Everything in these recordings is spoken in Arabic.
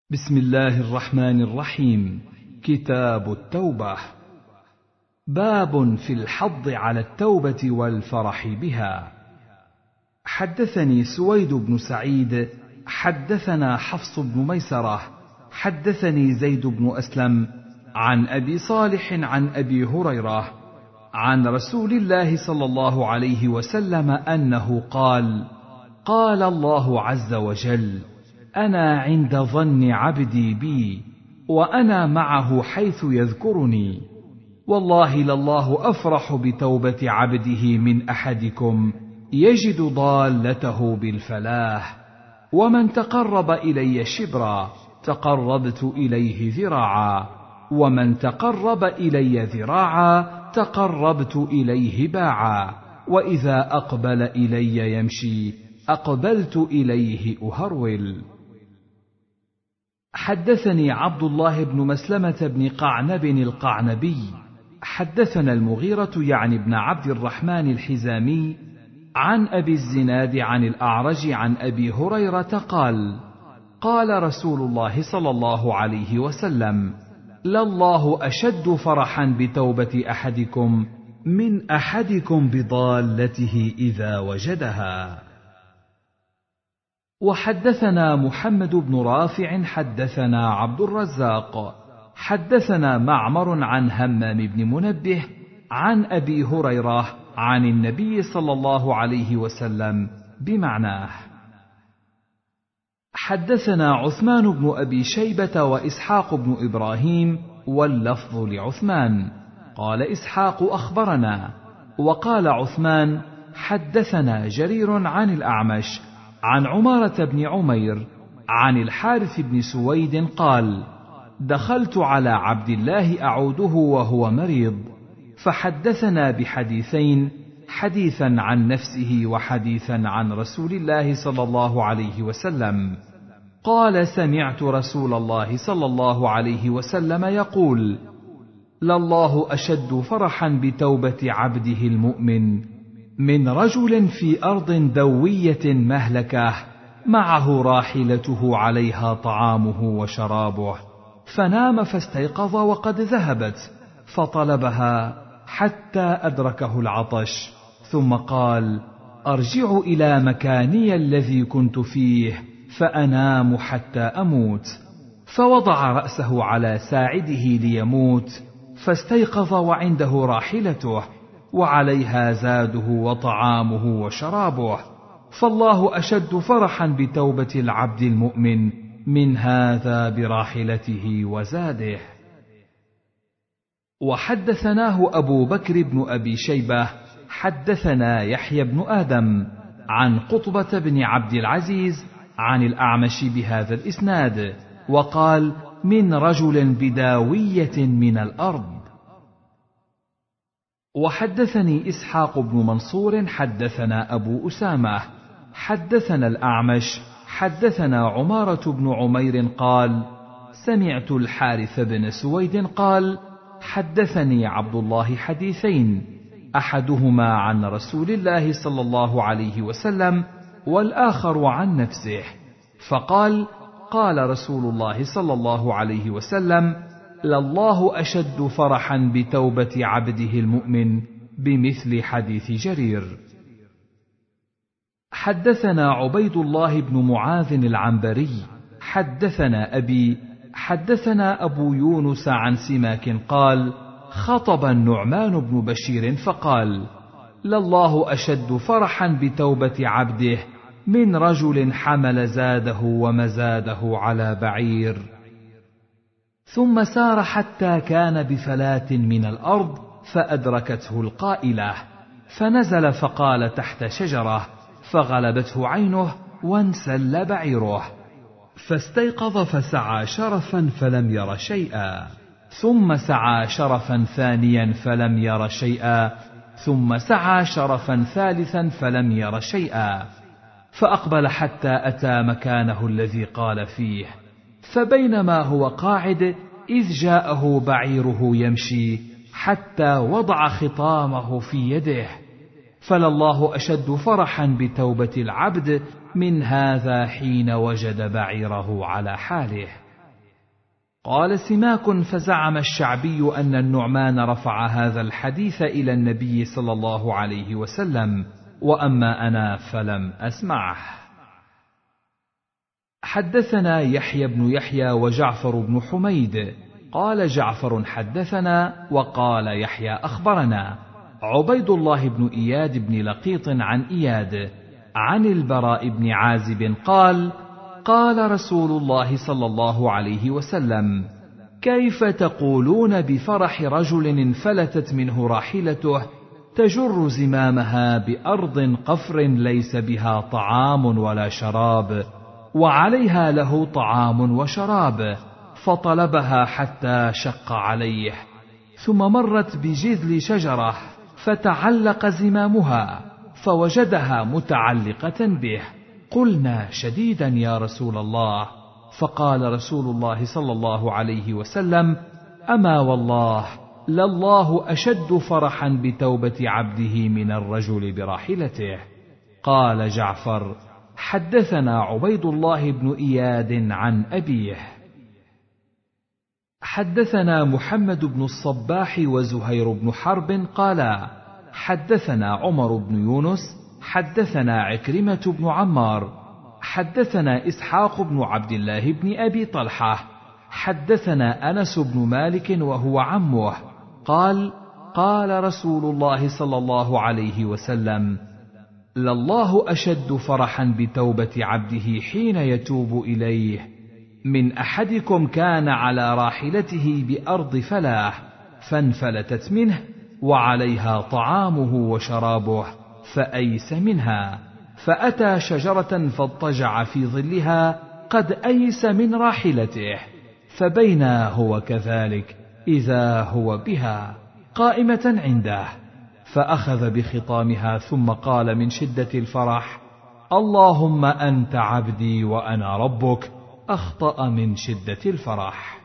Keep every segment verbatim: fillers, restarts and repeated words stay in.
بسم الله الرحمن الرحيم. كتاب التوبة. باب في الحض على التوبة والفرح بها. حدثني سويد بن سعيد حدثنا حفص بن ميسرة حدثني زيد بن أسلم عن أبي صالح عن أبي هريرة عن رسول الله صلى الله عليه وسلم أنه قال: قال الله عز وجل: أنا عند ظن عبدي بي وأنا معه حيث يذكرني. والله لله أفرح بتوبة عبده من أحدكم يجد ضالته بالفلاح. ومن تقرب إلي شبرا تقربت إليه ذراعا، ومن تقرب إلي ذراعا تقربت إليه باعا، وإذا أقبل إلي يمشي أقبلت إليه أهرول. حدثني عبد الله بن مسلمة بن قعنب القعنبي حدثنا المغيرة يعني بن عبد الرحمن الحزامي عن أبي الزناد عن الأعرج عن أبي هريرة قال: قال رسول الله صلى الله عليه وسلم: لله أشد فرحا بتوبة أحدكم من أحدكم بضالته إذا وجدها. وحدثنا محمد بن رافع حدثنا عبد الرزاق حدثنا معمر عن همام بن منبه عن أبي هريرة عن النبي صلى الله عليه وسلم بمعناه. حدثنا عثمان بن أبي شيبة وإسحاق بن إبراهيم واللفظ لعثمان. قال إسحاق: أخبرنا. وقال عثمان: حدثنا جرير عن الأعمش عن عمارة بن عمير عن الحارث بن سويد قال: دخلت على عبد الله أعوده وهو مريض، فحدثنا بحديثين: حديثا عن نفسه وحديثا عن رسول الله صلى الله عليه وسلم. قال: سمعت رسول الله صلى الله عليه وسلم يقول: لله أشد فرحا بتوبة عبده المؤمن من رجل في أرض دوية مهلكة معه راحلته عليها طعامه وشرابه، فنام فاستيقظ وقد ذهبت، فطلبها حتى أدركه العطش، ثم قال: أرجع إلى مكاني الذي كنت فيه فأنام حتى أموت. فوضع رأسه على ساعده ليموت، فاستيقظ وعنده راحلته وعليها زاده وطعامه وشرابه، فالله أشد فرحا بتوبة العبد المؤمن من هذا براحلته وزاده. وحدثناه أبو بكر بن أبي شيبة حدثنا يحيى بن آدم عن قطبة بن عبد العزيز عن الأعمش بهذا الإسناد، وقال: من رجل بداوية من الأرض. وحدثني إسحاق بن منصور حدثنا أبو أسامة حدثنا الأعمش حدثنا عمارة بن عمير قال: سمعت الحارث بن سويد قال: حدثني عبد الله حديثين، أحدهما عن رسول الله صلى الله عليه وسلم والآخر عن نفسه، فقال: قال رسول الله صلى الله عليه وسلم: لله أشد فرحا بتوبة عبده المؤمن بمثل حديث جرير. حدثنا عبيد الله بن معاذ العنبري حدثنا أبي حدثنا أبو يونس عن سماك قال: خطب النعمان بن بشير فقال: لله أشد فرحا بتوبة عبده من رجل حمل زاده ومزاده على بعير، ثم سار حتى كان بفلاة من الأرض فأدركته القائلة، فنزل فقال تحت شجرة، فغلبته عينه وانسل بعيره، فاستيقظ فسعى شرفا فلم ير شيئا، ثم سعى شرفا ثانيا فلم ير شيئا، ثم سعى شرفا ثالثا فلم ير شيئا، فأقبل حتى أتى مكانه الذي قال فيه، فبينما هو قاعد إذ جاءه بعيره يمشي حتى وضع خطامه في يده، فلله أشد فرحا بتوبة العبد من هذا حين وجد بعيره على حاله. قال سماك: فزعم الشعبي أن النعمان رفع هذا الحديث إلى النبي صلى الله عليه وسلم، وأما أنا فلم أسمعه. حدثنا يحيى بن يحيى وجعفر بن حميد قال جعفر حدثنا وقال يحيى أخبرنا عبيد الله بن إياد بن لقيط عن إياد عن البراء بن عازب قال: قال رسول الله صلى الله عليه وسلم: كيف تقولون بفرح رجل انفلتت منه راحلته تجر زمامها بأرض قفر ليس بها طعام ولا شراب، وعليها له طعام وشراب، فطلبها حتى شق عليه، ثم مرت بجذل شجرة فتعلق زمامها فوجدها متعلقة به. قلنا: شديدا يا رسول الله. فقال رسول الله صلى الله عليه وسلم: أما والله لله أشد فرحا بتوبة عبده من الرجل براحلته. قال جعفر: حدثنا عبيد الله بن إياد عن أبيه. حدثنا محمد بن الصباح وزهير بن حرب قالا: حدثنا عمر بن يونس حدثنا عكرمة بن عمار حدثنا إسحاق بن عبد الله بن أبي طلحة حدثنا أنس بن مالك وهو عمه قال: قال رسول الله صلى الله عليه وسلم: لله أشد فرحا بتوبة عبده حين يتوب إليه من أحدكم كان على راحلته بأرض فلاة فانفلتت منه وعليها طعامه وشرابه فأيس منها، فأتى شجرة فاضطجع في ظلها قد أيس من راحلته، فبينا هو كذلك إذا هو بها قائمة عنده، فأخذ بخطامها ثم قال من شدة الفرح: اللهم أنت عبدي وأنا ربك. أخطأ من شدة الفرح.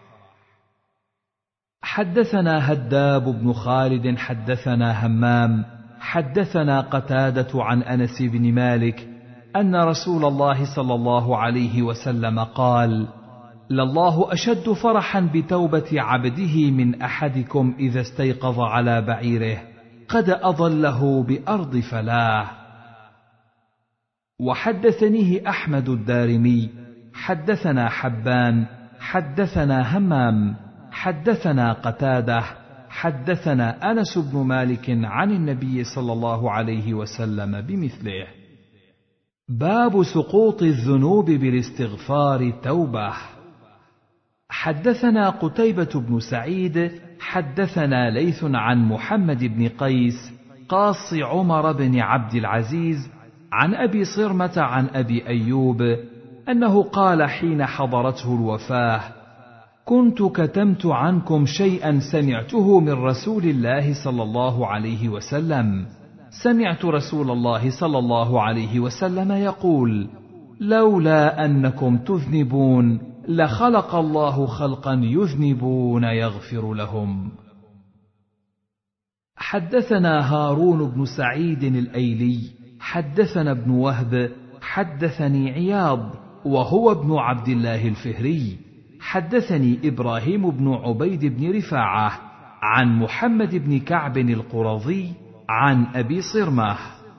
حدثنا هداب بن خالد حدثنا همام حدثنا قتادة عن أنس بن مالك أن رسول الله صلى الله عليه وسلم قال: لله أشد فرحا بتوبة عبده من أحدكم إذا استيقظ على بعيره قد أضله بأرض فلاه. وحدثنيه أحمد الدارمي حدثنا حبان حدثنا همام حدثنا قتادة حدثنا أنس بن مالك عن النبي صلى الله عليه وسلم بمثله. باب سقوط الذنوب بالاستغفار توبة. حدثنا قتيبة بن سعيد حدثنا ليث عن محمد بن قيس قاص عمر بن عبد العزيز عن أبي صرمة عن أبي أيوب أنه قال حين حضرته الوفاة: كنت كتمت عنكم شيئا سمعته من رسول الله صلى الله عليه وسلم. سمعت رسول الله صلى الله عليه وسلم يقول: لولا أنكم تذنبون لخلق الله خلقا يذنبون يغفر لهم. حدثنا هارون بن سعيد الأيلي حدثنا ابن وهب حدثني عياض وهو ابن عبد الله الفهري حدثني إبراهيم بن عبيد بن رفاعة عن محمد بن كعب القرظي عن أبي صرمة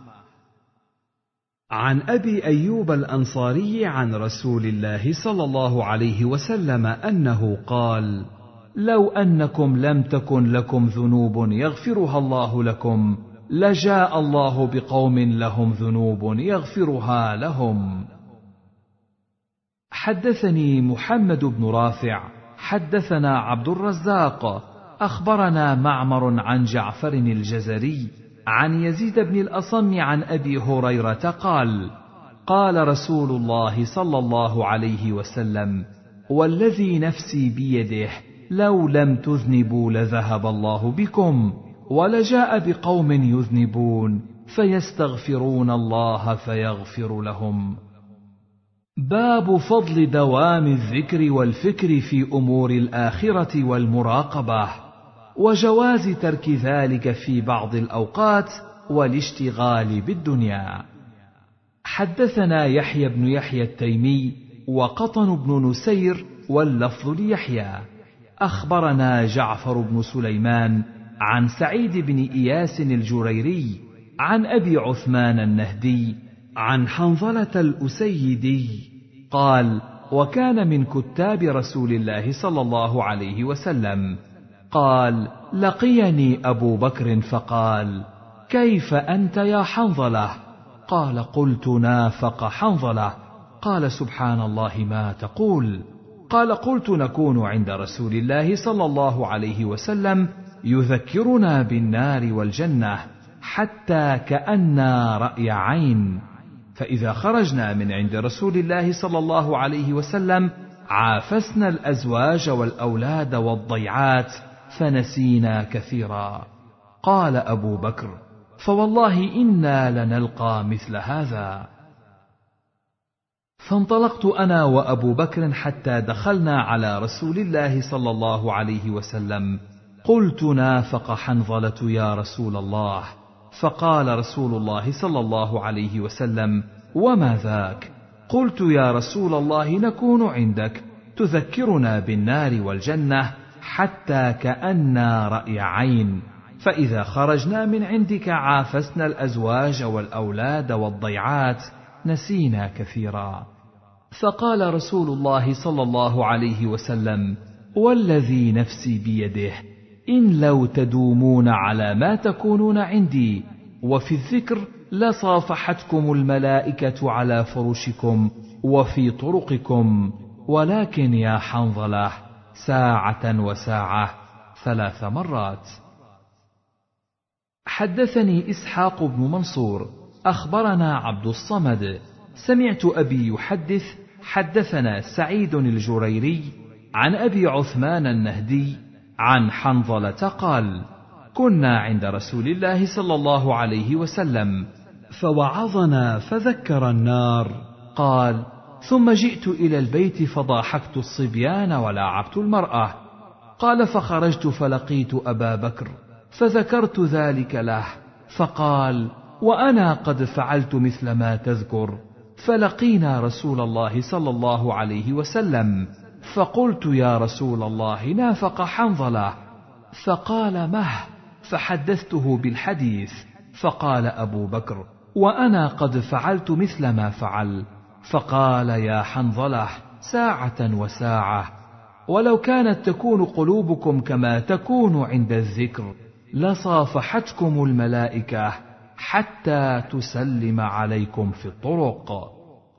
عن أبي أيوب الأنصاري عن رسول الله صلى الله عليه وسلم أنه قال: لو أنكم لم تكن لكم ذنوب يغفرها الله لكم لجاء الله بقوم لهم ذنوب يغفرها لهم. حدثني محمد بن رافع حدثنا عبد الرزاق أخبرنا معمر عن جعفر الجزري عن يزيد بن الأصم عن أبي هريرة قال: قال رسول الله صلى الله عليه وسلم: والذي نفسي بيده لو لم تذنبوا لذهب الله بكم ولجاء بقوم يذنبون فيستغفرون الله فيغفر لهم. باب فضل دوام الذكر والفكر في أمور الآخرة والمراقبة، وجواز ترك ذلك في بعض الأوقات والاشتغال بالدنيا. حدثنا يحيى بن يحيى التيمي وقطن بن نسير واللفظ ليحيى. أخبرنا جعفر بن سليمان عن سعيد بن إياس الجريري عن أبي عثمان النهدي عن حنظلة الأسيدي قال: وكان من كتاب رسول الله صلى الله عليه وسلم. قال: لقيني أبو بكر فقال: كيف أنت يا حنظلة؟ قال: قلت: نافق حنظلة. قال: سبحان الله ما تقول؟ قال: قلت: نكون عند رسول الله صلى الله عليه وسلم يذكرنا بالنار والجنة حتى كأننا رأي عين، فإذا خرجنا من عند رسول الله صلى الله عليه وسلم عافسنا الأزواج والأولاد والضيعات فنسينا كثيرا. قال أبو بكر: فوالله إنا لنلقى مثل هذا. فانطلقت أنا وأبو بكر حتى دخلنا على رسول الله صلى الله عليه وسلم. قلت: نافق حنظلة يا رسول الله. فقال رسول الله صلى الله عليه وسلم: وما ذاك؟ قلت: يا رسول الله، نكون عندك تذكرنا بالنار والجنة حتى كأننا رأي عين، فإذا خرجنا من عندك عافسنا الأزواج والأولاد والضيعات نسينا كثيرا. فقال رسول الله صلى الله عليه وسلم: والذي نفسي بيده، إن لو تدومون على ما تكونون عندي وفي الذكر لصافحتكم الملائكة على فرشكم وفي طرقكم، ولكن يا حنظلة ساعة وساعة ثلاث مرات. حدثني إسحاق بن منصور أخبرنا عبد الصمد سمعت أبي يحدث حدثنا سعيد الجريري عن أبي عثمان النهدي عن حنظلة قال: كنا عند رسول الله صلى الله عليه وسلم فوعظنا فذكر النار. قال: ثم جئت إلى البيت فضاحكت الصبيان ولاعبت المرأة. قال: فخرجت فلقيت أبا بكر فذكرت ذلك له، فقال: وأنا قد فعلت مثل ما تذكر. فلقينا رسول الله صلى الله عليه وسلم، فقلت: يا رسول الله، نافق حنظلة. فقال: مه. فحدثته بالحديث، فقال أبو بكر: وأنا قد فعلت مثل ما فعل. فقال: يا حنظلة ساعة وساعة، ولو كانت تكون قلوبكم كما تكون عند الذكر لصافحتكم الملائكة حتى تسلم عليكم في الطرق.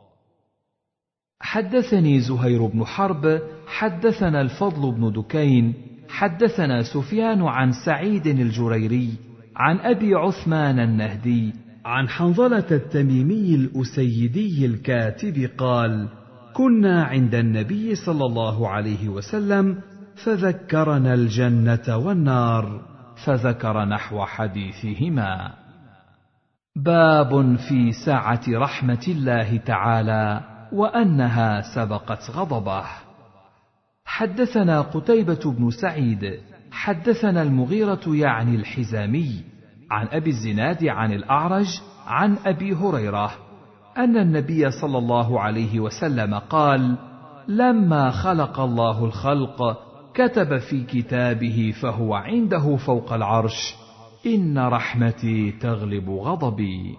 حدثني زهير بن حرب حدثنا الفضل بن دكين حدثنا سفيان عن سعيد الجريري عن أبي عثمان النهدي عن حنظلة التميمي الأسيدي الكاتب قال: كنا عند النبي صلى الله عليه وسلم فذكرنا الجنة والنار، فذكر نحو حديثهما. باب في سعة رحمة الله تعالى وأنها سبقت غضبه. حدثنا قتيبة بن سعيد حدثنا المغيرة يعني الحزامي عن أبي الزناد عن الأعرج عن أبي هريرة أن النبي صلى الله عليه وسلم قال: لما خلق الله الخلق كتب في كتابه فهو عنده فوق العرش: إن رحمتي تغلب غضبي.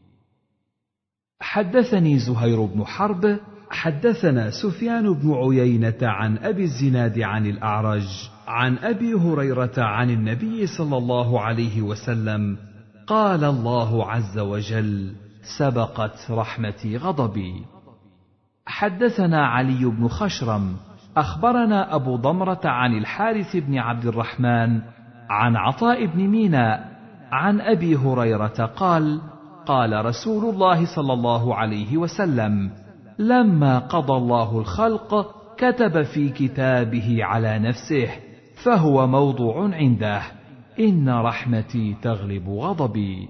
حدثني زهير بن حرب حدثنا سفيان بن عيينة عن أبي الزناد عن الأعرج عن أبي هريرة عن النبي صلى الله عليه وسلم قال: الله عز وجل: سبقت رحمتي غضبي. حدثنا علي بن خشرم أخبرنا أبو ضمرة عن الحارث بن عبد الرحمن عن عطاء بن ميناء عن أبي هريرة قال: قال رسول الله صلى الله عليه وسلم: لما قضى الله الخلق كتب في كتابه على نفسه فهو موضوع عنده: إن رحمتي تغلب غضبي.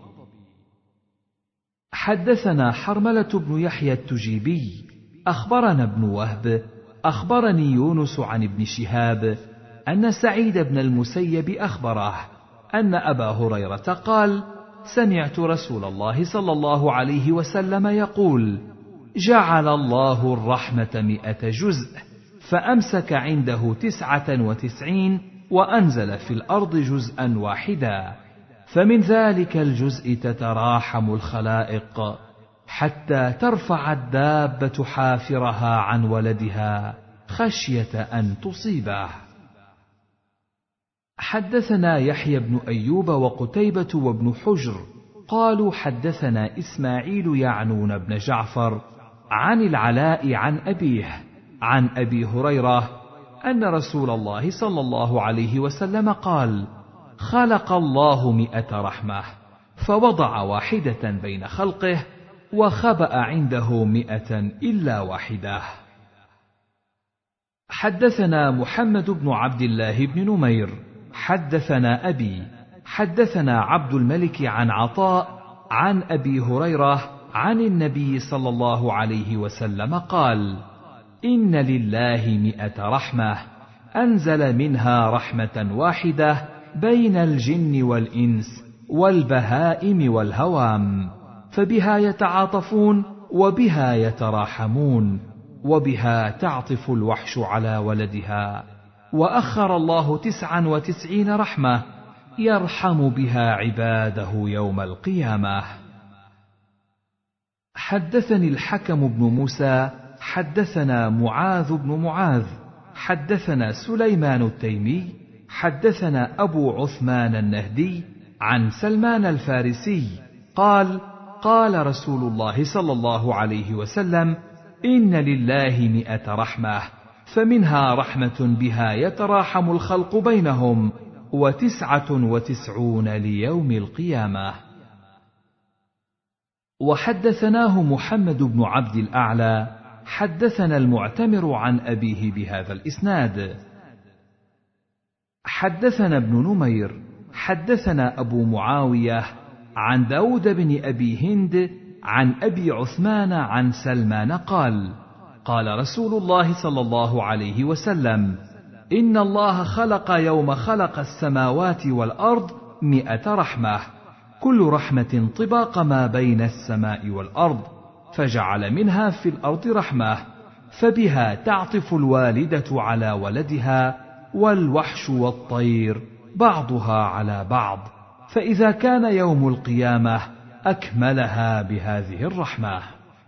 حدثنا حرملة بن يحيى التجيبي أخبرنا ابن وهب أخبرني يونس عن ابن شهاب أن سعيد بن المسيب أخبره أن أبا هريرة قال: سمعت رسول الله صلى الله عليه وسلم يقول: جعل الله الرحمة مئة جزء، فأمسك عنده تسعة وتسعين وأنزل في الأرض جزءا واحدا، فمن ذلك الجزء تتراحم الخلائق حتى ترفع الدابة حافرها عن ولدها خشية أن تصيبه. حدثنا يحيى بن أيوب وقتيبة وابن حجر قالوا حدثنا إسماعيل يعنون بن جعفر عن العلاء عن أبيه عن أبي هريرة أن رسول الله صلى الله عليه وسلم قال: خلق الله مئة رحمة فوضع واحدة بين خلقه وخبأ عنده مئة إلا واحدة. حدثنا محمد بن عبد الله بن نمير حدثنا أبي حدثنا عبد الملك عن عطاء عن أبي هريرة عن النبي صلى الله عليه وسلم قال: إن لله مئة رحمة أنزل منها رحمة واحدة بين الجن والإنس والبهائم والهوام، فبها يتعاطفون وبها يتراحمون وبها تعطف الوحش على ولدها، وأخر الله تسعا وتسعين رحمة يرحم بها عباده يوم القيامة. حدثني الحكم بن موسى حدثنا معاذ بن معاذ حدثنا سليمان التيمي حدثنا أبو عثمان النهدي عن سلمان الفارسي قال: قال رسول الله صلى الله عليه وسلم: إن لله مئة رحمة فمنها رحمة بها يتراحم الخلق بينهم وتسعة وتسعون ليوم القيامة. وحدثناه محمد بن عبد الأعلى حدثنا المعتمر عن أبيه بهذا الإسناد. حدثنا ابن نمير حدثنا أبو معاوية عن داود بن أبي هند عن أبي عثمان عن سلمان قال: قال رسول الله صلى الله عليه وسلم: إن الله خلق يوم خلق السماوات والأرض مئة رحمة، كل رحمة طباق ما بين السماء والأرض، فجعل منها في الأرض رحمة، فبها تعطف الوالدة على ولدها والوحش والطير بعضها على بعض، فإذا كان يوم القيامة أكملها بهذه الرحمة.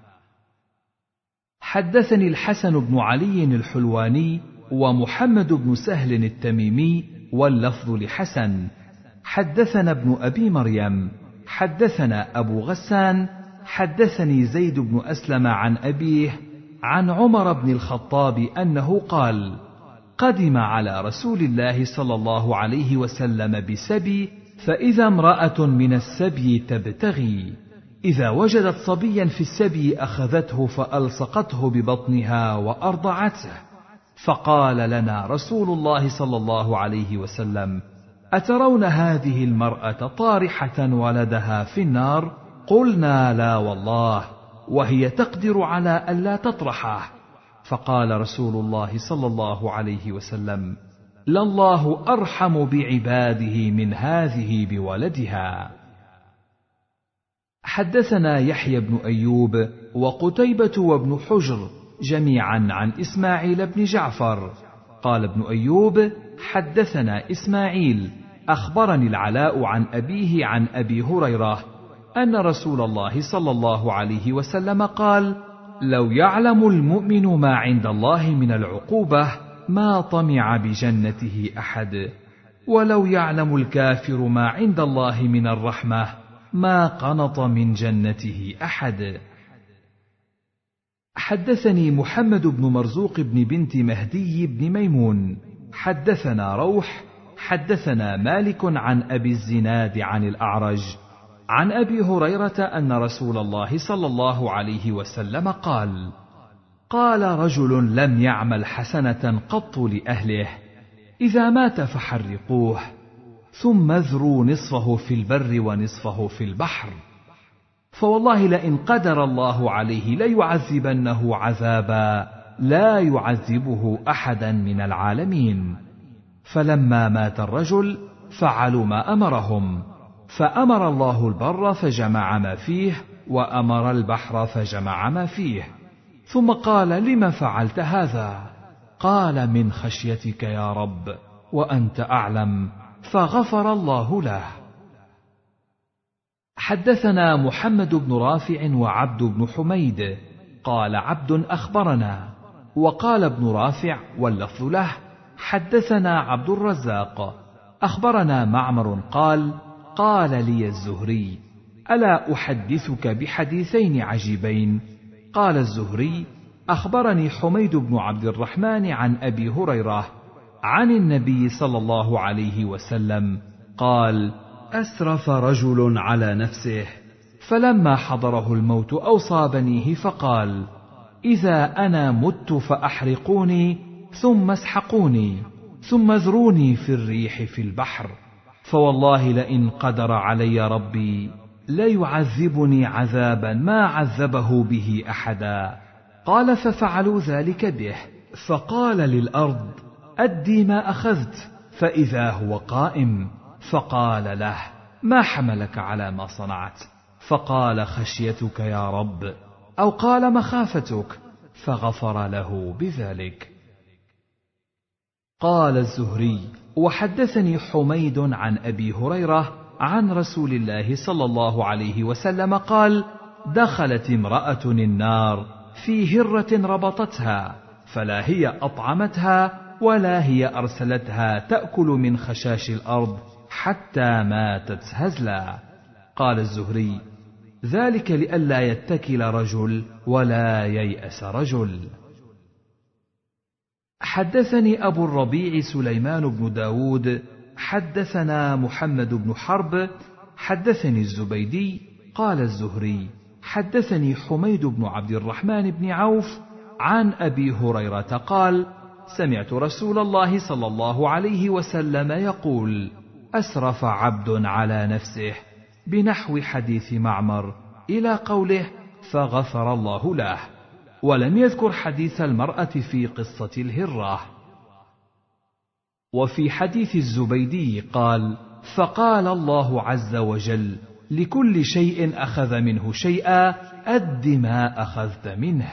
حدثني الحسن بن علي الحلواني ومحمد بن سهل التميمي واللفظ لحسن. حدثنا ابن أبي مريم حدثنا أبو غسان حدثني زيد بن أسلم عن أبيه عن عمر بن الخطاب أنه قال: قدم على رسول الله صلى الله عليه وسلم بسبي، فإذا امرأة من السبي تبتغي، إذا وجدت صبيا في السبي أخذته فألصقته ببطنها وأرضعته، فقال لنا رسول الله صلى الله عليه وسلم: أترون هذه المرأة طارحة ولدها في النار؟ قلنا: لا والله، وهي تقدر على ألا تطرحه. فقال رسول الله صلى الله عليه وسلم: لله أرحم بعباده من هذه بولدها. حدثنا يحيى بن أيوب وقتيبة وابن حجر جميعا عن إسماعيل بن جعفر قال ابن أيوب: حدثنا إسماعيل أخبرني العلاء عن أبيه عن أبي هريرة أن رسول الله صلى الله عليه وسلم قال: لو يعلم المؤمن ما عند الله من العقوبة ما طمع بجنته أحد، ولو يعلم الكافر ما عند الله من الرحمة ما قنط من جنته أحد. حدثني محمد بن مرزوق بن بنت مهدي بن ميمون حدثنا روح حدثنا مالك عن أبي الزناد عن الأعرج عن أبي هريرة أن رسول الله صلى الله عليه وسلم قال: قال رجل لم يعمل حسنة قط لأهله، إذا مات فحرقوه، ثم اذروا نصفه في البر ونصفه في البحر، فوالله لئن قدر الله عليه ليعذبنه عذابا لا يعذبه أحدا من العالمين. فلما مات الرجل فعلوا ما أمرهم، فأمر الله البر فجمع ما فيه، وأمر البحر فجمع ما فيه، ثم قال: لم فعلت هذا؟ قال: من خشيتك يا رب، وأنت أعلم، فغفر الله له. حدثنا محمد بن رافع وعبد بن حميد قال عبد أخبرنا، وقال ابن رافع واللفظ له: حدثنا عبد الرزاق أخبرنا معمر قال: قال لي الزهري: ألا أحدثك بحديثين عجيبين؟ قال الزهري: أخبرني حميد بن عبد الرحمن عن أبي هريرة عن النبي صلى الله عليه وسلم قال: أسرف رجل على نفسه، فلما حضره الموت أوصى بنيه فقال: إذا أنا مت فأحرقوني ثم اسحقوني ثم اذروني في الريح في البحر، فوالله لئن قدر علي ربي ليعذبني عذابا ما عذبه به أحدا. قال: ففعلوا ذلك به، فقال للأرض: أدي ما أخذت، فإذا هو قائم، فقال له: ما حملك على ما صنعت؟ فقال: خشيتك يا رب، أو قال: مخافتك، فغفر له بذلك. قال الزهري: وحدثني حميد عن أبي هريرة عن رسول الله صلى الله عليه وسلم قال: دخلت امرأة النار في هرة ربطتها، فلا هي أطعمتها ولا هي أرسلتها تأكل من خشاش الأرض حتى ماتت هزلا. قال الزهري: ذلك لئلا يتكل رجل ولا ييأس رجل. حدثني أبو الربيع سليمان بن داود حدثنا محمد بن حرب حدثني الزبيدي قال الزهري: حدثني حميد بن عبد الرحمن بن عوف عن أبي هريرة قال: سمعت رسول الله صلى الله عليه وسلم يقول: أسرف عبد على نفسه، بنحو حديث معمر إلى قوله: فغفر الله له، ولم يذكر حديث المرأة في قصة الهرة. وفي حديث الزبيدي قال: فقال الله عز وجل: لكل شيء أخذ منه شيئا أد ما أخذت منه.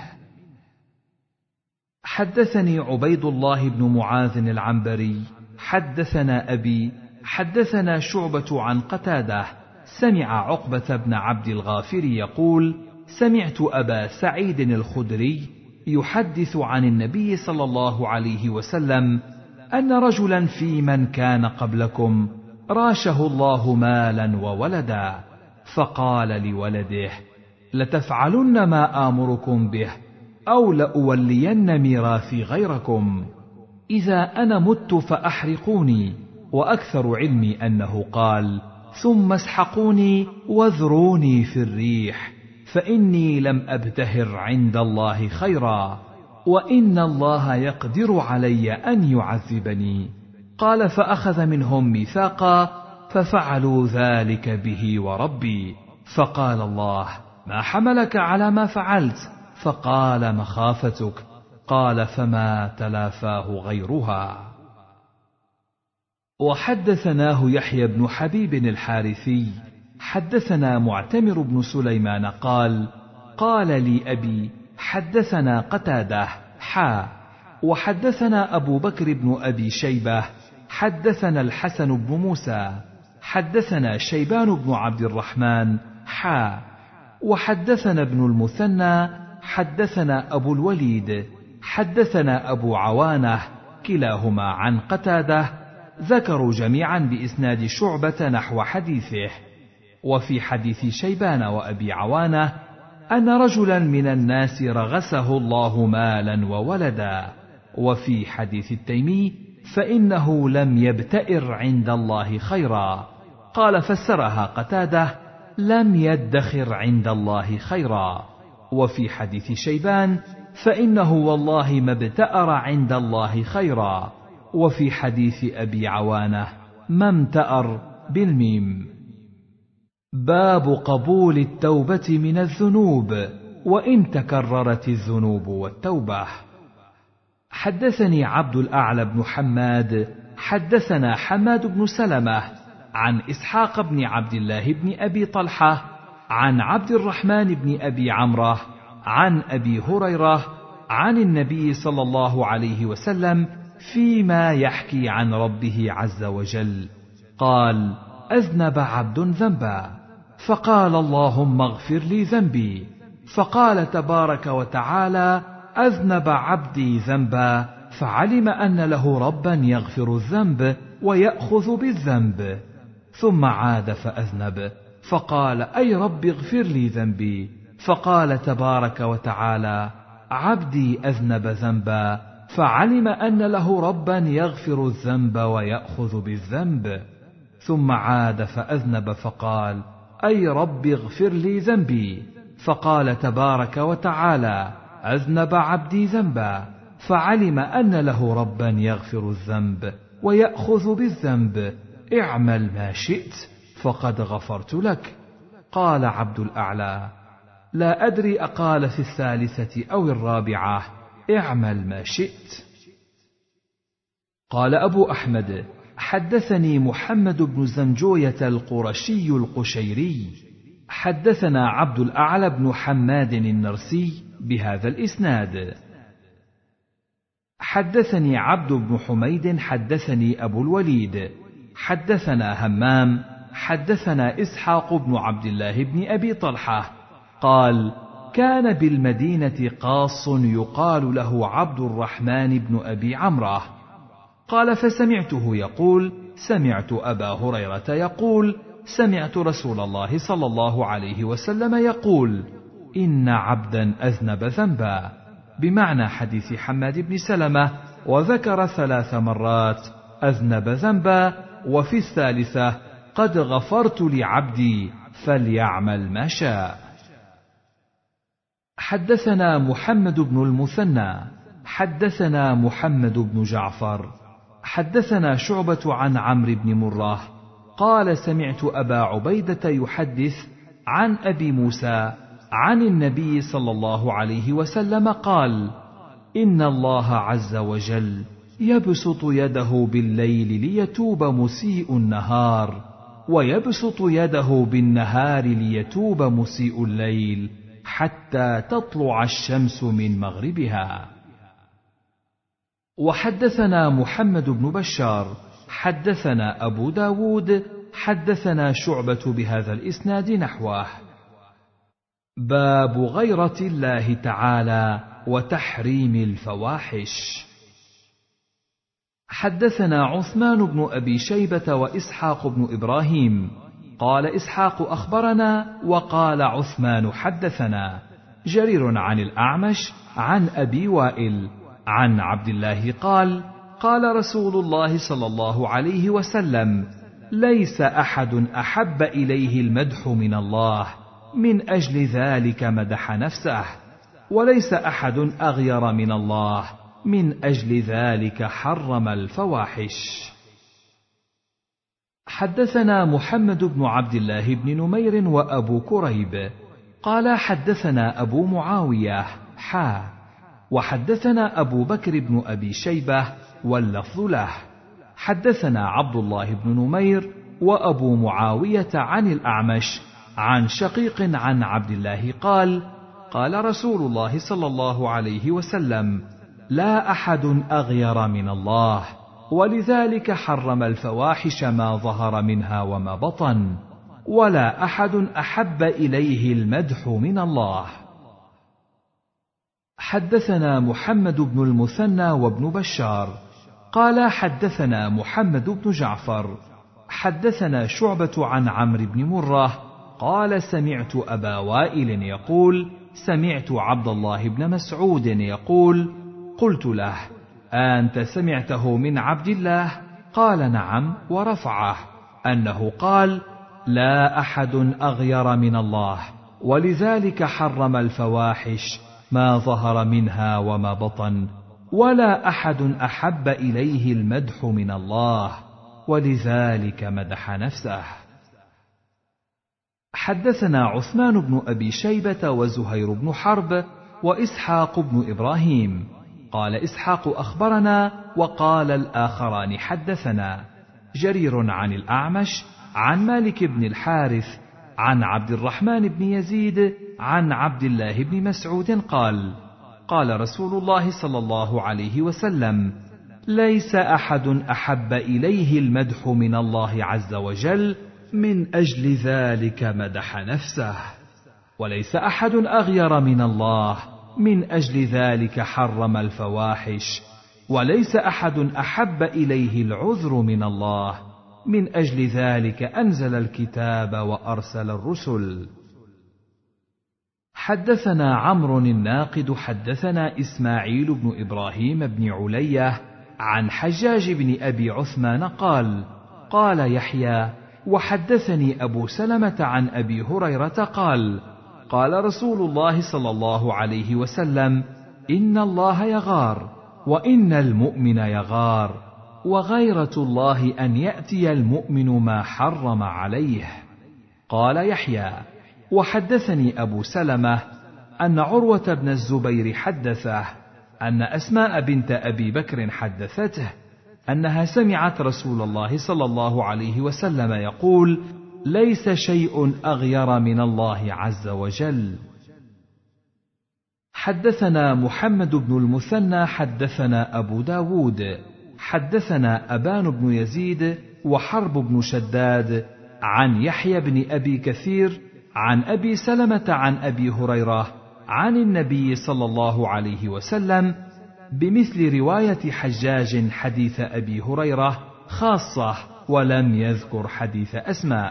حدثني عبيد الله بن معاذ العنبري حدثنا أبي حدثنا شعبة عن قتادة سمع عقبة بن عبد الغافر يقول: سمعت أبا سعيد الخدري يحدث عن النبي صلى الله عليه وسلم أن رجلا في من كان قبلكم راشه الله مالا وولدا، فقال لولده: لتفعلن ما آمركم به أو لأولين ميراثي غيركم، إذا أنا مت فأحرقوني. وأكثر علمي أنه قال: ثم اسحقوني واذروني في الريح، فإني لم أبتهر عند الله خيرا، وإن الله يقدر علي أن يعذبني. قال: فأخذ منهم ميثاقا ففعلوا ذلك به وربي، فقال الله: ما حملك على ما فعلت؟ فقال: مخافتك. قال: فما تلافاه غيرها. وحدثناه يحيى بن حبيب الحارثي حدثنا معتمر بن سليمان قال: قال لي أبي: حدثنا قتادة حا وحدثنا أبو بكر بن أبي شيبة حدثنا الحسن بن موسى حدثنا شيبان بن عبد الرحمن حا وحدثنا ابن المثنى حدثنا أبو الوليد حدثنا أبو عوانة كلاهما عن قتادة، ذكروا جميعا بإسناد شعبة نحو حديثه. وفي حديث شيبان وأبي عوانة أن رجلا من الناس رغسه الله مالا وولدا. وفي حديث التيمي: فإنه لم يبتئر عند الله خيرا. قال: فسرها قتادة: لم يدخر عند الله خيرا. وفي حديث شيبان: فإنه والله ما ابتأر عند الله خيرا. وفي حديث أبي عوانة: ما امتأر بالميم. باب قبول التوبة من الذنوب وإن تكررت الذنوب والتوبة. حدثني عبد الأعلى بن حماد حدثنا حماد بن سلمة عن إسحاق بن عبد الله بن أبي طلحة عن عبد الرحمن بن أبي عمرة عن أبي هريرة عن النبي صلى الله عليه وسلم فيما يحكي عن ربه عز وجل. قال: أذنب عبد ذنبا، فقال: اللهم اغفر لي ذنبي. فقال تبارك وتعالى: أذنب عبدي ذنبا، فعلم أن له ربا يغفر الذنب ويأخذ بالذنب. ثم عاد فأذنب، فقال: أي رب اغفر لي ذنبي. فقال تبارك وتعالى: عبدي أذنب ذنبا، فعلم أن له ربا يغفر الذنب ويأخذ بالذنب. ثم عاد فأذنب، فقال: أي رب اغفر لي ذنبي. فقال تبارك وتعالى: أذنب عبدي ذنبا، فعلم أن له ربا يغفر الذنب ويأخذ بالذنب، اعمل ما شئت فقد غفرت لك. قال عبد الأعلى: لا أدري أقال في الثالثة أو الرابعة: اعمل ما شئت. قال أبو أحمد: حدثني محمد بن زنجوية القرشي القشيري حدثنا عبد الأعلى بن حماد النرسي بهذا الإسناد. حدثني عبد بن حميد حدثني أبو الوليد حدثنا همام حدثنا إسحاق بن عبد الله بن أبي طلحة قال: كان بالمدينة قاص يقال له عبد الرحمن بن أبي عمرة. قال: فسمعته يقول: سمعت أبا هريرة يقول: سمعت رسول الله صلى الله عليه وسلم يقول: إن عبدا أذنب ذنبا، بمعنى حديث حماد بن سلمة، وذكر ثلاث مرات أذنب ذنبا، وفي الثالثة: قد غفرت لعبدي فليعمل ما شاء. حدثنا محمد بن المثنى حدثنا محمد بن جعفر حدثنا شعبة عن عمرو بن مرة قال: سمعت أبا عبيدة يحدث عن أبي موسى عن النبي صلى الله عليه وسلم قال: إن الله عز وجل يبسط يده بالليل ليتوب مسيء النهار، ويبسط يده بالنهار ليتوب مسيء الليل، حتى تطلع الشمس من مغربها. وحدثنا محمد بن بشار حدثنا أبو داود حدثنا شعبة بهذا الإسناد نحوه. باب غيرة الله تعالى وتحريم الفواحش. حدثنا عثمان بن أبي شيبة وإسحاق بن إبراهيم قال إسحاق أخبرنا وقال عثمان حدثنا جرير عن الأعمش عن أبي وائل عن عبد الله قال: قال رسول الله صلى الله عليه وسلم: ليس أحد أحب إليه المدح من الله، من أجل ذلك مدح نفسه، وليس أحد أغير من الله، من أجل ذلك حرم الفواحش. حدثنا محمد بن عبد الله بن نمير وأبو كريب قال: حدثنا أبو معاوية حا وحدثنا أبو بكر بن أبي شيبة واللفظ له. حدثنا عبد الله بن نمير وأبو معاوية عن الأعمش عن شقيق عن عبد الله قال: قال رسول الله صلى الله عليه وسلم: لا أحد أغير من الله، ولذلك حرم الفواحش ما ظهر منها وما بطن، ولا أحد أحب إليه المدح من الله. حدثنا محمد بن المثنى وابن بشار قال: حدثنا محمد بن جعفر حدثنا شعبة عن عمرو بن مرة قال: سمعت أبا وائل يقول: سمعت عبد الله بن مسعود يقول: قلت له: أنت سمعته من عبد الله؟ قال: نعم، ورفعه أنه قال: لا أحد أغير من الله، ولذلك حرم الفواحش ما ظهر منها وما بطن، ولا أحد أحب إليه المدح من الله، ولذلك مدح نفسه. حدثنا عثمان بن أبي شيبة وزهير بن حرب وإسحاق بن إبراهيم قال إسحاق أخبرنا وقال الآخران حدثنا جرير عن الأعمش عن مالك بن الحارث عن عبد الرحمن بن يزيد عن عبد الله بن مسعود قال: قال رسول الله صلى الله عليه وسلم: ليس أحد أحب إليه المدح من الله عز وجل من أجل ذلك مدح نفسه، وليس أحد أغير من الله من أجل ذلك حرم الفواحش، وليس أحد أحب إليه العذر من الله من أجل ذلك أنزل الكتاب وأرسل الرسل. حدثنا عمرو الناقد حدثنا إسماعيل بن إبراهيم بن علية عن حجاج بن أبي عثمان قال: قال يحيى: وحدثني أبو سلمة عن أبي هريرة قال: قال رسول الله صلى الله عليه وسلم: إن الله يغار، وإن المؤمن يغار، وغيرة الله أن يأتي المؤمن ما حرم عليه. قال يحيى: وحدثني أبو سلمة أن عروة بن الزبير حدثه أن أسماء بنت أبي بكر حدثته أنها سمعت رسول الله صلى الله عليه وسلم يقول: ليس شيء أغير من الله عز وجل. حدثنا محمد بن المثنى حدثنا أبو داود حدثنا أبان بن يزيد وحرب بن شداد عن يحيى بن أبي كثير عن أبي سلمة عن أبي هريرة عن النبي صلى الله عليه وسلم بمثل رواية حجاج حديث أبي هريرة خاصة، ولم يذكر حديث أسماء.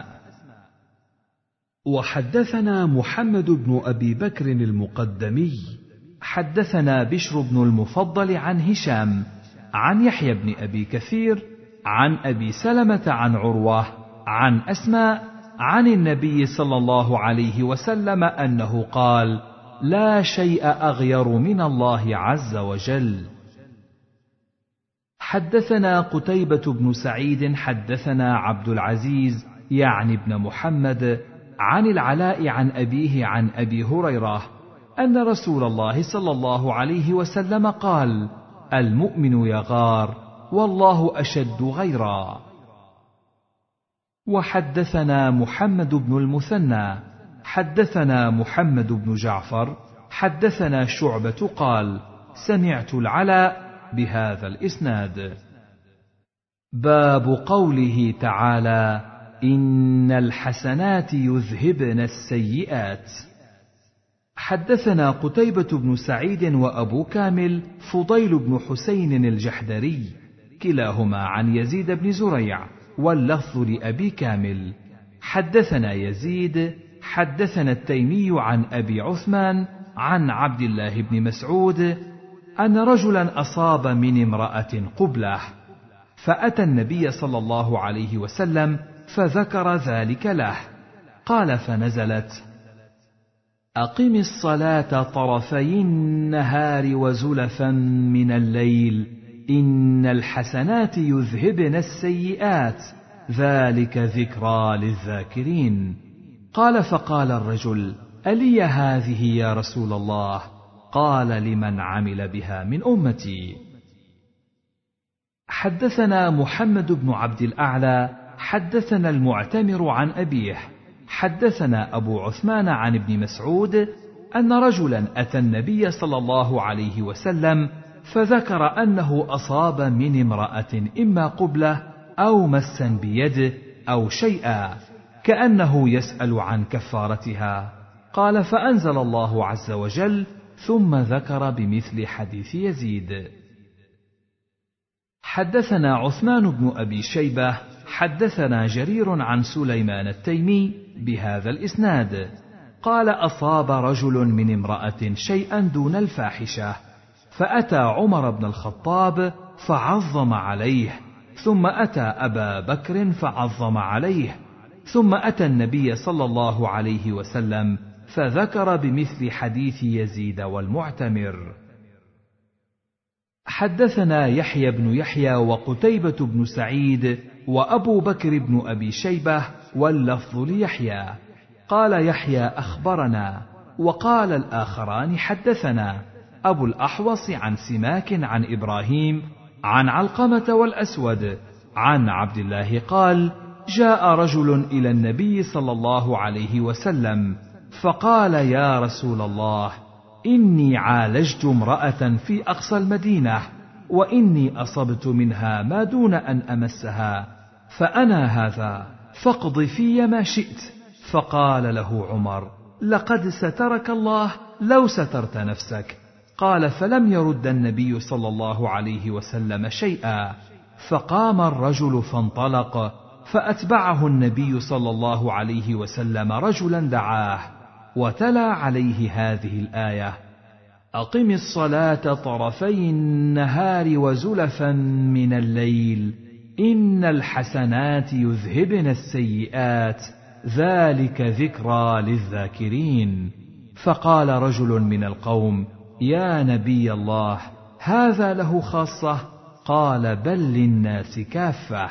وحدثنا محمد بن أبي بكر المقدمي حدثنا بشر بن المفضل عن هشام عن يحيى بن أبي كثير عن أبي سلمة عن عروة عن أسماء عن النبي صلى الله عليه وسلم أنه قال: لا شيء أغير من الله عز وجل. حدثنا قتيبة بن سعيد حدثنا عبد العزيز يعني ابن محمد عن العلاء عن أبيه عن أبي هريرة أن رسول الله صلى الله عليه وسلم قال: المؤمن يغار، والله أشد غيرا. وحدثنا محمد بن المثنى حدثنا محمد بن جعفر حدثنا شعبة قال: سمعت العلاء بهذا الإسناد. باب قوله تعالى: إن الحسنات يذهبن السيئات. حدثنا قتيبة بن سعيد وأبو كامل فضيل بن حسين الجحدري كلاهما عن يزيد بن زريع، واللفظ لأبي كامل. حدثنا يزيد حدثنا التيمي عن أبي عثمان عن عبد الله بن مسعود أن رجلا أصاب من امرأة قبلة، فأتى النبي صلى الله عليه وسلم فذكر ذلك له، قال: فنزلت: أقم الصلاة طرفي النهار وزلفا من الليل، إن الحسنات يذهبن السيئات، ذلك ذكرى للذاكرين. قال: فقال الرجل: ألي هذه يا رسول الله؟ قال: لمن عمل بها من أمتي. حدثنا محمد بن عبد الأعلى حدثنا المعتمر عن أبيه حدثنا أبو عثمان عن ابن مسعود أن رجلا أتى النبي صلى الله عليه وسلم فذكر أنه أصاب من امرأة إما قبلة أو مسا بيده أو شيئا، كأنه يسأل عن كفارتها. قال: فأنزل الله عز وجل: ثم ذكر بمثل حديث يزيد. حدثنا عثمان بن أبي شيبة حدثنا جرير عن سليمان التيمي بهذا الإسناد قال: أصاب رجل من امرأة شيئا دون الفاحشة، فأتى عمر بن الخطاب فعظم عليه، ثم أتى أبا بكر فعظم عليه، ثم أتى النبي صلى الله عليه وسلم فذكر بمثل حديث يزيد والمعتمر. حدثنا يحيى بن يحيى وقتيبة بن سعيد وأبو بكر بن أبي شيبة، واللفظ ليحيى. قال يحيى: أخبرنا. وقال الآخران: حدثنا. أبو الأحوص عن سماك عن إبراهيم عن علقمة والأسود عن عبد الله قال: جاء رجل إلى النبي صلى الله عليه وسلم فقال: يا رسول الله، إني عالجت امرأة في أقصى المدينة، وإني أصبت منها ما دون أن أمسها، فأنا هذا، فاقض في ما شئت. فقال له عمر: لقد سترك الله لو سترت نفسك. قال: فلم يرد النبي صلى الله عليه وسلم شيئا، فقام الرجل فانطلق، فأتبعه النبي صلى الله عليه وسلم رجلا دعاه، وتلا عليه هذه الآية: أقم الصلاة طرفي النهار وزلفا من الليل إن الحسنات يذهبن السيئات ذلك ذكرى للذاكرين. فقال رجل من القوم: يا نبي الله، هذا له خاصة؟ قال: بل للناس كافة.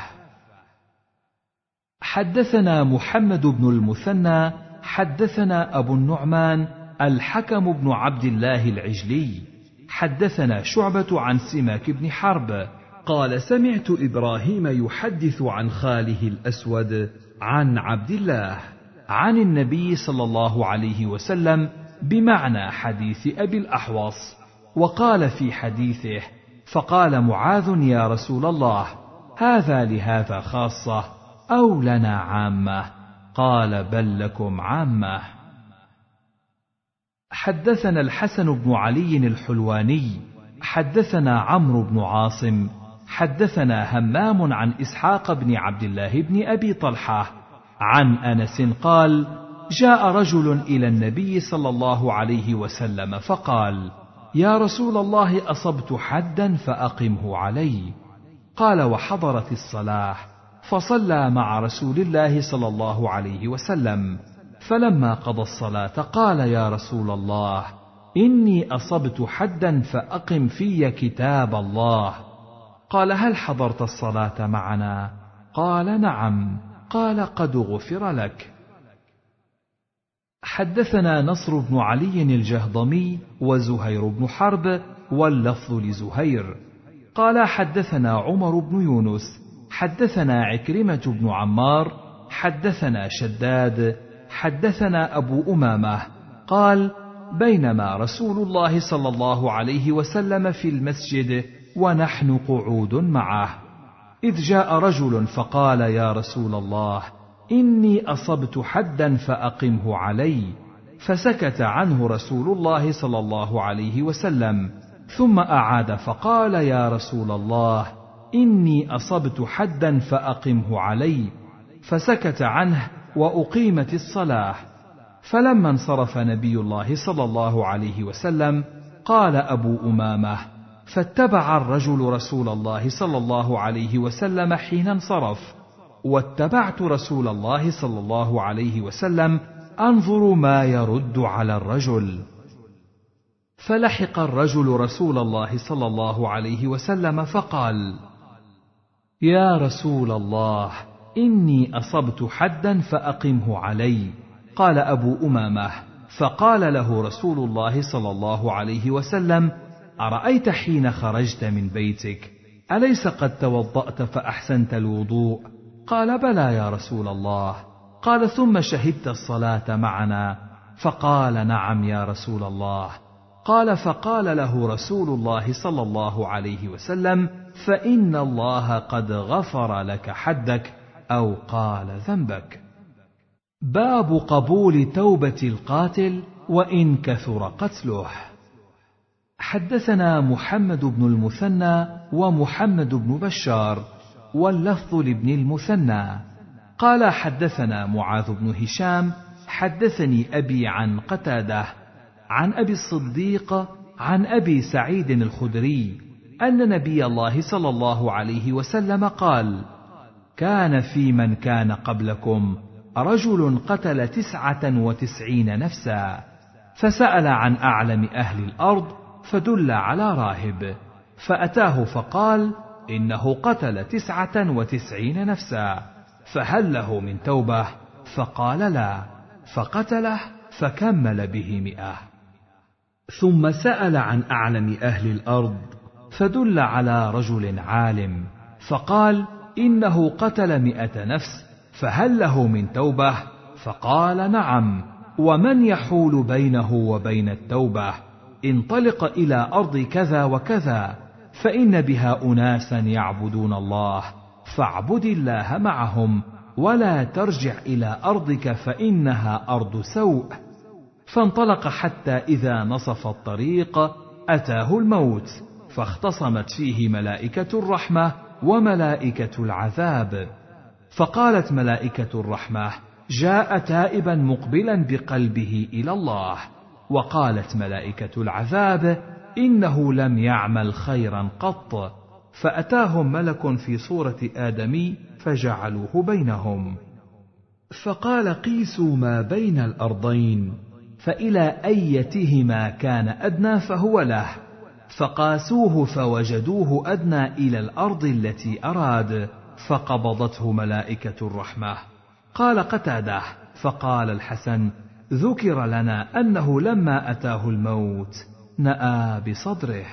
حدثنا محمد بن المثنى حدثنا أبو النعمان الحكم بن عبد الله العجلي حدثنا شعبة عن سماك بن حرب قال: سمعت إبراهيم يحدث عن خاله الأسود عن عبد الله عن النبي صلى الله عليه وسلم بمعنى حديث أبي الأحوص. وقال في حديثه: فقال معاذ: يا رسول الله، هذا لهذا خاصة أو لنا عامة؟ قال: بل لكم عامة. حدثنا الحسن بن علي الحلواني حدثنا عمرو بن عاصم حدثنا همام عن إسحاق بن عبد الله بن أبي طلحة عن أنس قال: جاء رجل إلى النبي صلى الله عليه وسلم فقال: يا رسول الله، أصبت حدا فأقمه علي. قال: وحضرت الصلاة، فصلى مع رسول الله صلى الله عليه وسلم، فلما قضى الصلاة قال: يا رسول الله، إني أصبت حدا فأقم في كتاب الله. قال: هل حضرت الصلاة معنا؟ قال: نعم. قال: قد غفر لك. حدثنا نصر بن علي الجهضمي وزهير بن حرب واللفظ لزهير قال: حدثنا عمر بن يونس حدثنا عكرمة بن عمار حدثنا شداد حدثنا أبو أمامة قال: بينما رسول الله صلى الله عليه وسلم في المسجد ونحن قعود معه، إذ جاء رجل فقال: يا رسول الله، إني أصبت حدا فأقمه علي. فسكت عنه رسول الله صلى الله عليه وسلم، ثم أعاد فقال: يا رسول الله، إني أصبت حدا فأقمه علي. فسكت عنه وأقيمت الصلاة. فلما انصرف نبي الله صلى الله عليه وسلم قال أبو أمامة: فاتبع الرجل رسول الله صلى الله عليه وسلم حين انصرف، واتبعت رسول الله صلى الله عليه وسلم أنظر ما يرد على الرجل. فلحق الرجل رسول الله صلى الله عليه وسلم فقال: يا رسول الله، إني أصبت حدا فأقمه علي. قال أبو أمامة: فقال له رسول الله صلى الله عليه وسلم: أرأيت حين خرجت من بيتك أليس قد توضأت فأحسنت الوضوء؟ قال: بلى يا رسول الله. قال: ثم شهدت الصلاة معنا؟ فقال: نعم يا رسول الله. قال: فقال له رسول الله صلى الله عليه وسلم: فإن الله قد غفر لك حدك، أو قال ذنبك. باب قبول توبة القاتل وإن كثر قتله. حدثنا محمد بن المثنى ومحمد بن بشار واللفظ لابن المثنى قال: حدثنا معاذ بن هشام حدثني أبي عن قتادة عن أبي الصديق عن أبي سعيد الخدري أن نبي الله صلى الله عليه وسلم قال: كان في من كان قبلكم رجل قتل تسعة وتسعين نفسا، فسأل عن أعلم أهل الأرض فدل على راهب، فأتاه فقال: إنه قتل تسعة وتسعين نفسا، فهل له من توبة؟ فقال: لا، فقتله فكمل به مئة. ثم سأل عن أعلم أهل الأرض فدل على رجل عالم، فقال: إنه قتل مئة نفس، فهل له من توبة؟ فقال: نعم، ومن يحول بينه وبين التوبة؟ انطلق إلى أرض كذا وكذا، فإن بها أناسا يعبدون الله، فاعبد الله معهم، ولا ترجع إلى أرضك فإنها أرض سوء. فانطلق حتى إذا نصف الطريق أتاه الموت، فاختصمت فيه ملائكة الرحمة وملائكة العذاب. فقالت ملائكة الرحمة: جاء تائبا مقبلا بقلبه إلى الله. وقالت ملائكة العذاب: إنه لم يعمل خيرا قط. فأتاهم ملك في صورة آدمي فجعلوه بينهم. فقال: قيسوا ما بين الأرضين، فإلى أيتهما كان أدنى فهو له. فقاسوه فوجدوه أدنى إلى الأرض التي أراد، فقبضته ملائكة الرحمة. قال قتادة: فقال الحسن: ذكر لنا أنه لما أتاه الموت نأى بصدره.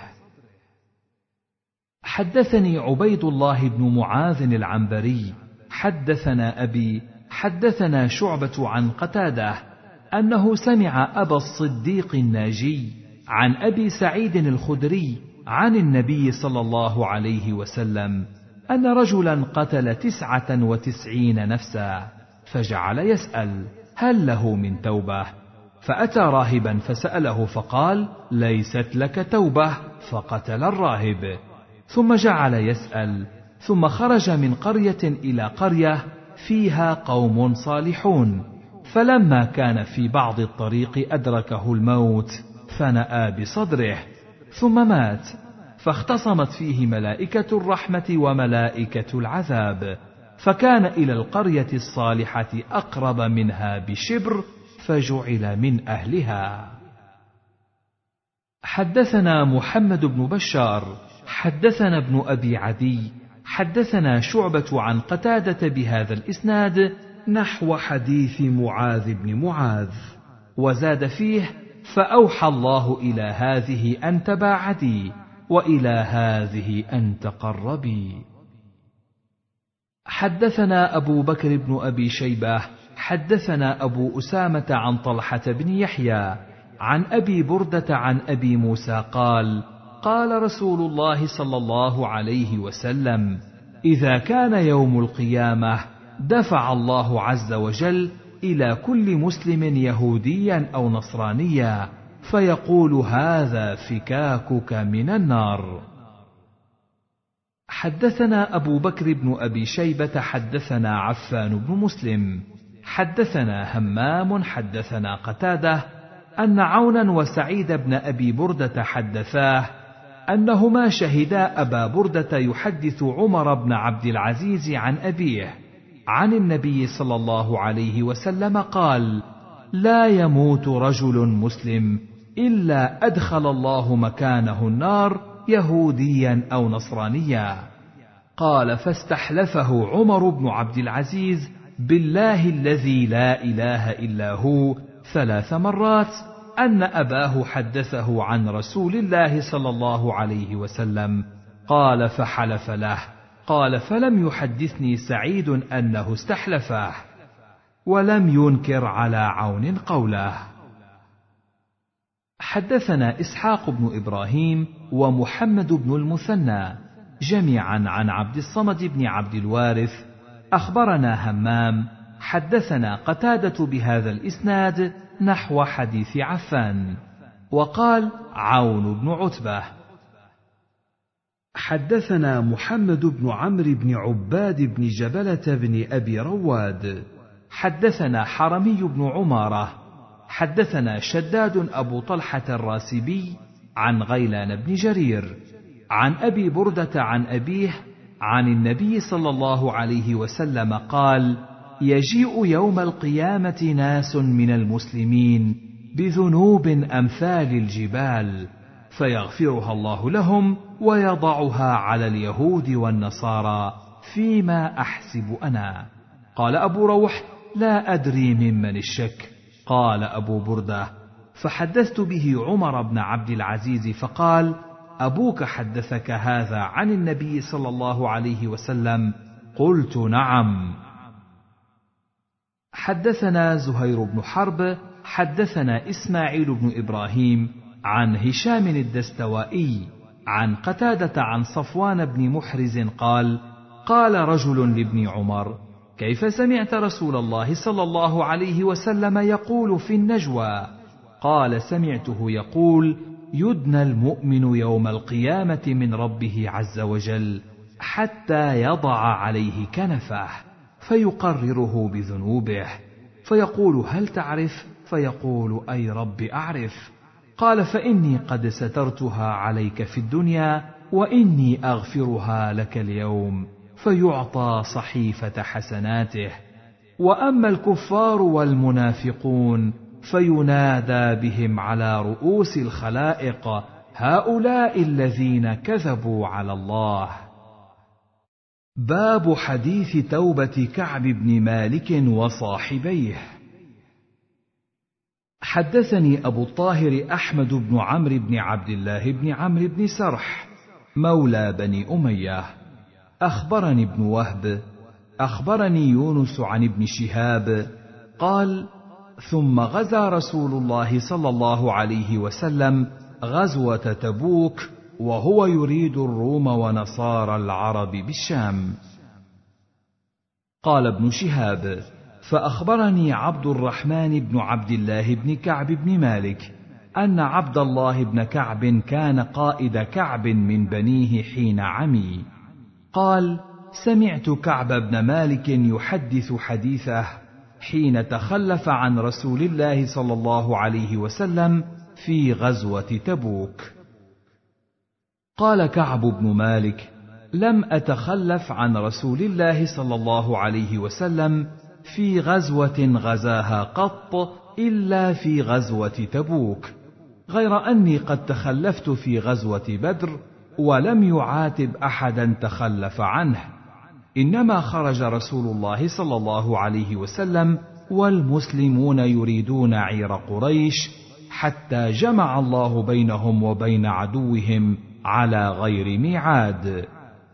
حدثني عبيد الله بن معاذ العنبري حدثنا أبي حدثنا شعبة عن قتادة أنه سمع أبا الصديق الناجي عن أبي سعيد الخدري عن النبي صلى الله عليه وسلم أن رجلا قتل تسعة وتسعين نفسا، فجعل يسأل: هل له من توبة؟ فأتى راهبا فسأله فقال: ليست لك توبة، فقتل الراهب. ثم جعل يسأل، ثم خرج من قرية إلى قرية فيها قوم صالحون، فلما كان في بعض الطريق أدركه الموت فنأى بصدره، ثم مات. فاختصمت فيه ملائكة الرحمة وملائكة العذاب، فكان إلى القرية الصالحة أقرب منها بشبر، فجعل من أهلها. حدثنا محمد بن بشار حدثنا ابن أبي عدي حدثنا شعبة عن قتادة بهذا الإسناد نحو حديث معاذ بن معاذ، وزاد فيه: فأوحى الله إلى هذه أن تباعدي، وإلى هذه أن تقربي. حدثنا أبو بكر بن أبي شيبة حدثنا أبو أسامة عن طلحة بن يحيى عن أبي بردة عن أبي موسى قال: قال رسول الله صلى الله عليه وسلم: إذا كان يوم القيامة دفع الله عز وجل إلى كل مسلم يهوديا أو نصرانيا، فيقول: هذا فكاكك من النار. حدثنا أبو بكر بن أبي شيبة حدثنا عفان بن مسلم حدثنا همام حدثنا قتادة أن عونا وسعيد بن أبي بردة حدثاه أنهما شهدا أبا بردة يحدث عمر بن عبد العزيز عن أبيه عن النبي صلى الله عليه وسلم قال: لا يموت رجل مسلم إلا أدخل الله مكانه النار يهوديا أو نصرانيا. قال: فاستحلفه عمر بن عبد العزيز بالله الذي لا إله إلا هو ثلاث مرات أن أباه حدثه عن رسول الله صلى الله عليه وسلم. قال: فحلف له. قال: فلم يحدثني سعيد أنه استحلفه، ولم ينكر على عون قوله. حدثنا إسحاق بن إبراهيم ومحمد بن المثنى جميعا عن عبد الصمد بن عبد الوارث أخبرنا همام حدثنا قتادة بهذا الإسناد نحو حديث عفان، وقال عون بن عتبة. حدثنا محمد بن عمرو بن عباد بن جبلة بن أبي رواد حدثنا حرمي بن عمارة حدثنا شداد أبو طلحة الراسبي عن غيلان بن جرير عن أبي بردة عن أبيه عن النبي صلى الله عليه وسلم قال: يجيء يوم القيامة ناس من المسلمين بذنوب أمثال الجبال، فيغفرها الله لهم ويضعها على اليهود والنصارى فيما أحسب أنا. قال أبو روح: لا أدري ممن الشك. قال أبو بردة: فحدثت به عمر بن عبد العزيز فقال: أبوك حدثك هذا عن النبي صلى الله عليه وسلم؟ قلت: نعم. حدثنا زهير بن حرب حدثنا إسماعيل بن إبراهيم عن هشام الدستوائي عن قتادة عن صفوان بن محرز قال: قال رجل لابن عمر: كيف سمعت رسول الله صلى الله عليه وسلم يقول في النجوى؟ قال: سمعته يقول: يدنى المؤمن يوم القيامة من ربه عز وجل حتى يضع عليه كنفه فيقرره بذنوبه، فيقول: هل تعرف؟ فيقول: أي رب أعرف. قال: فإني قد سترتها عليك في الدنيا وإني أغفرها لك اليوم، فيعطى صحيفة حسناته. وأما الكفار والمنافقون فينادى بهم على رؤوس الخلائق: هؤلاء الذين كذبوا على الله. باب حديث توبة كعب بن مالك وصاحبيه. حدثني أبو الطاهر أحمد بن عمرو بن عبد الله بن عمرو بن سرح مولى بني أمية أخبرني ابن وهب أخبرني يونس عن ابن شهاب قال: ثم غزا رسول الله صلى الله عليه وسلم غزوة تبوك وهو يريد الروم ونصارى العرب بالشام. قال ابن شهاب: فأخبرني عبد الرحمن بن عبد الله بن كعب بن مالك أن عبد الله بن كعب كان قائد كعب من بنيه حين عمي. قال: سمعت كعب بن مالك يحدث حديثه حين تخلف عن رسول الله صلى الله عليه وسلم في غزوة تبوك. قال كعب بن مالك: لم أتخلف عن رسول الله صلى الله عليه وسلم في غزوة غزاها قط إلا في غزوة تبوك، غير أني قد تخلفت في غزوة بدر ولم يعاتب أحدا تخلف عنه، إنما خرج رسول الله صلى الله عليه وسلم والمسلمون يريدون عير قريش حتى جمع الله بينهم وبين عدوهم على غير ميعاد.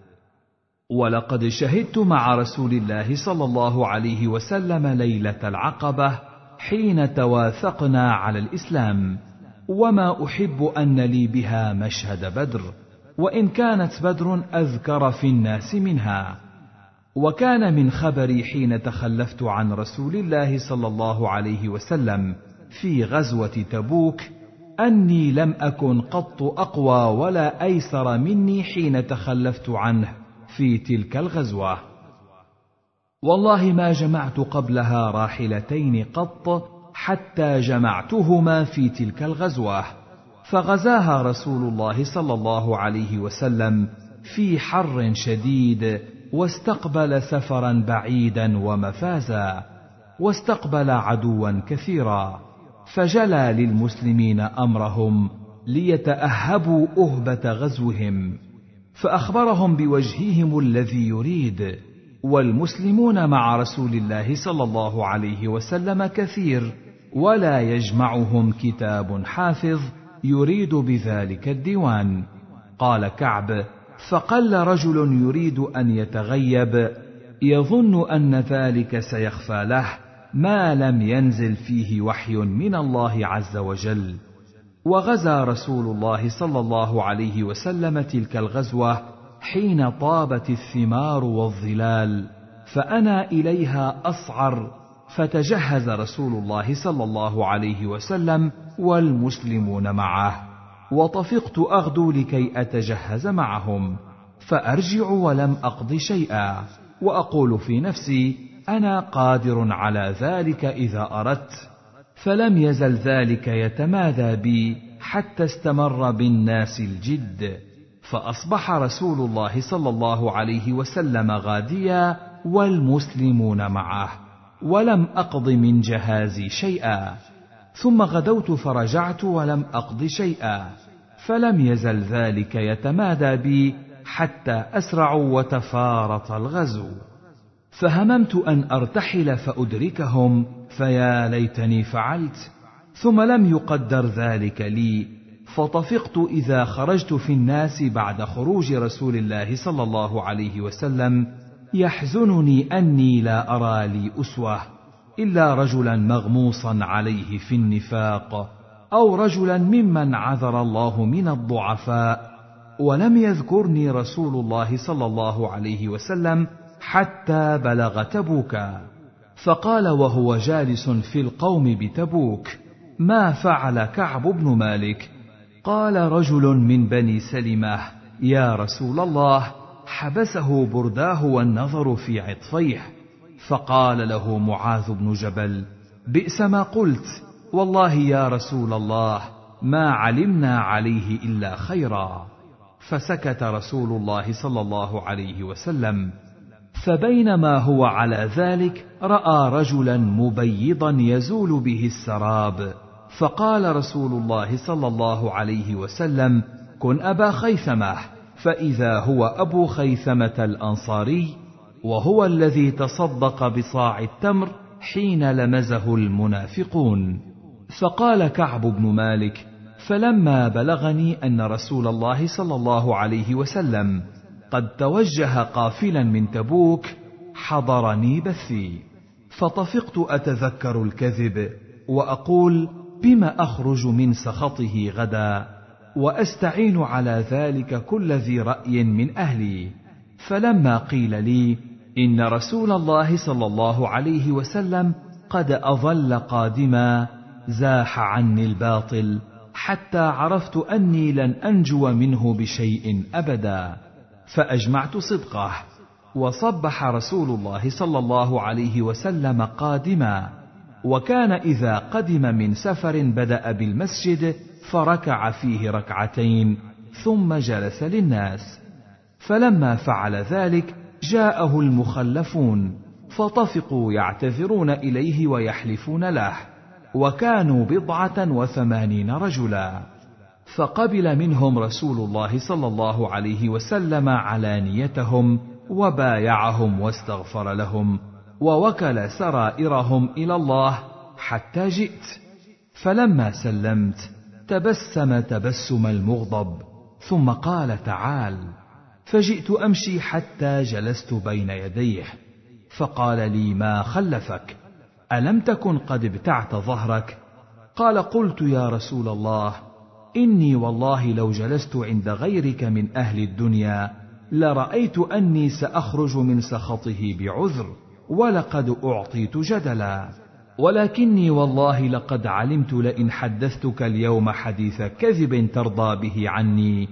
ولقد شهدت مع رسول الله صلى الله عليه وسلم ليلة العقبة حين تواثقنا على الإسلام، وما أحب أن لي بها مشهد بدر، وإن كانت بدر أذكر في الناس منها. وكان من خبري حين تخلفت عن رسول الله صلى الله عليه وسلم في غزوة تبوك أني لم أكن قط أقوى ولا أيسر مني حين تخلفت عنه في تلك الغزوة. والله ما جمعت قبلها راحلتين قط حتى جمعتهما في تلك الغزوة، فغزاها رسول الله صلى الله عليه وسلم في حر شديد، واستقبل سفرا بعيدا ومفازا، واستقبل عدوا كثيرا، فجلى للمسلمين أمرهم ليتأهبوا أهبة غزوهم، فأخبرهم بوجههم الذي يريد. والمسلمون مع رسول الله صلى الله عليه وسلم كثير، ولا يجمعهم كتاب حافظ يريد بذلك الديوان. قال كعب: فقل رجل يريد أن يتغيب يظن أن ذلك سيخفى له ما لم ينزل فيه وحي من الله عز وجل. وغزا رسول الله صلى الله عليه وسلم تلك الغزوة حين طابت الثمار والظلال، فأنا إليها أصعر، فتجهز رسول الله صلى الله عليه وسلم والمسلمون معه، وطفقت أغدو لكي أتجهز معهم، فأرجع ولم أقض شيئا، وأقول في نفسي: أنا قادر على ذلك إذا أردت. فلم يزل ذلك يتمادى بي حتى استمر بالناس الجد، فأصبح رسول الله صلى الله عليه وسلم غاديا والمسلمون معه، ولم أقض من جهازي شيئا. ثم غدوت فرجعت ولم أقض شيئا، فلم يزل ذلك يتمادى بي حتى أسرعوا وتفارط الغزو، فهممت أن أرتحل فأدركهم، فيا ليتني فعلت. ثم لم يقدر ذلك لي، فطفقت إذا خرجت في الناس بعد خروج رسول الله صلى الله عليه وسلم يحزنني أني لا أرى لي أسوة إلا رجلا مغموصا عليه في النفاق، أو رجلا ممن عذر الله من الضعفاء، ولم يذكرني رسول الله صلى الله عليه وسلم حتى بلغ تبوكا. فقال وهو جالس في القوم بتبوك: ما فعل كعب بن مالك؟ قال رجل من بني سلمة: يا رسول الله، حبسه برداه والنظر في عطفيه. فقال له معاذ بن جبل: بئس ما قلت، والله يا رسول الله ما علمنا عليه إلا خيرا. فسكت رسول الله صلى الله عليه وسلم. فبينما هو على ذلك رأى رجلا مبيضا يزول به السراب، فقال رسول الله صلى الله عليه وسلم: كن أبا خيثمة. فإذا هو أبو خيثمة الأنصاري، وهو الذي تصدق بصاع التمر حين لمزه المنافقون. فقال كعب بن مالك: فلما بلغني أن رسول الله صلى الله عليه وسلم قد توجه قافلا من تبوك حضرني بثي، فطفقت أتذكر الكذب وأقول: بما أخرج من سخطه غدا، وأستعين على ذلك كل ذي رأي من أهلي. فلما قيل لي إن رسول الله صلى الله عليه وسلم قد أظل قادما، زاح عني الباطل حتى عرفت أني لن أنجو منه بشيء أبدا. فأجمعت صدقه، وصبح رسول الله صلى الله عليه وسلم قادما، وكان إذا قدم من سفر بدأ بالمسجد فركع فيه ركعتين ثم جلس للناس. فلما فعل ذلك جاءه المخلفون فطفقوا يعتذرون إليه ويحلفون له، وكانوا بضعة وثمانين رجلا. فقبل منهم رسول الله صلى الله عليه وسلم علانيتهم وبايعهم واستغفر لهم، ووكل سرائرهم إلى الله حتى جئت. فلما سلمت تبسم تبسم المغضب، ثم قال: تعال. فجئت أمشي حتى جلست بين يديه، فقال لي: ما خلفك؟ ألم تكن قد ابتعت ظهرك؟ قال: قلت يا رسول الله، إني والله لو جلست عند غيرك من أهل الدنيا لرأيت أني سأخرج من سخطه بعذر، ولقد أعطيت جدلا، ولكني والله لقد علمت لئن حدثتك اليوم حديث كذب ترضى به عني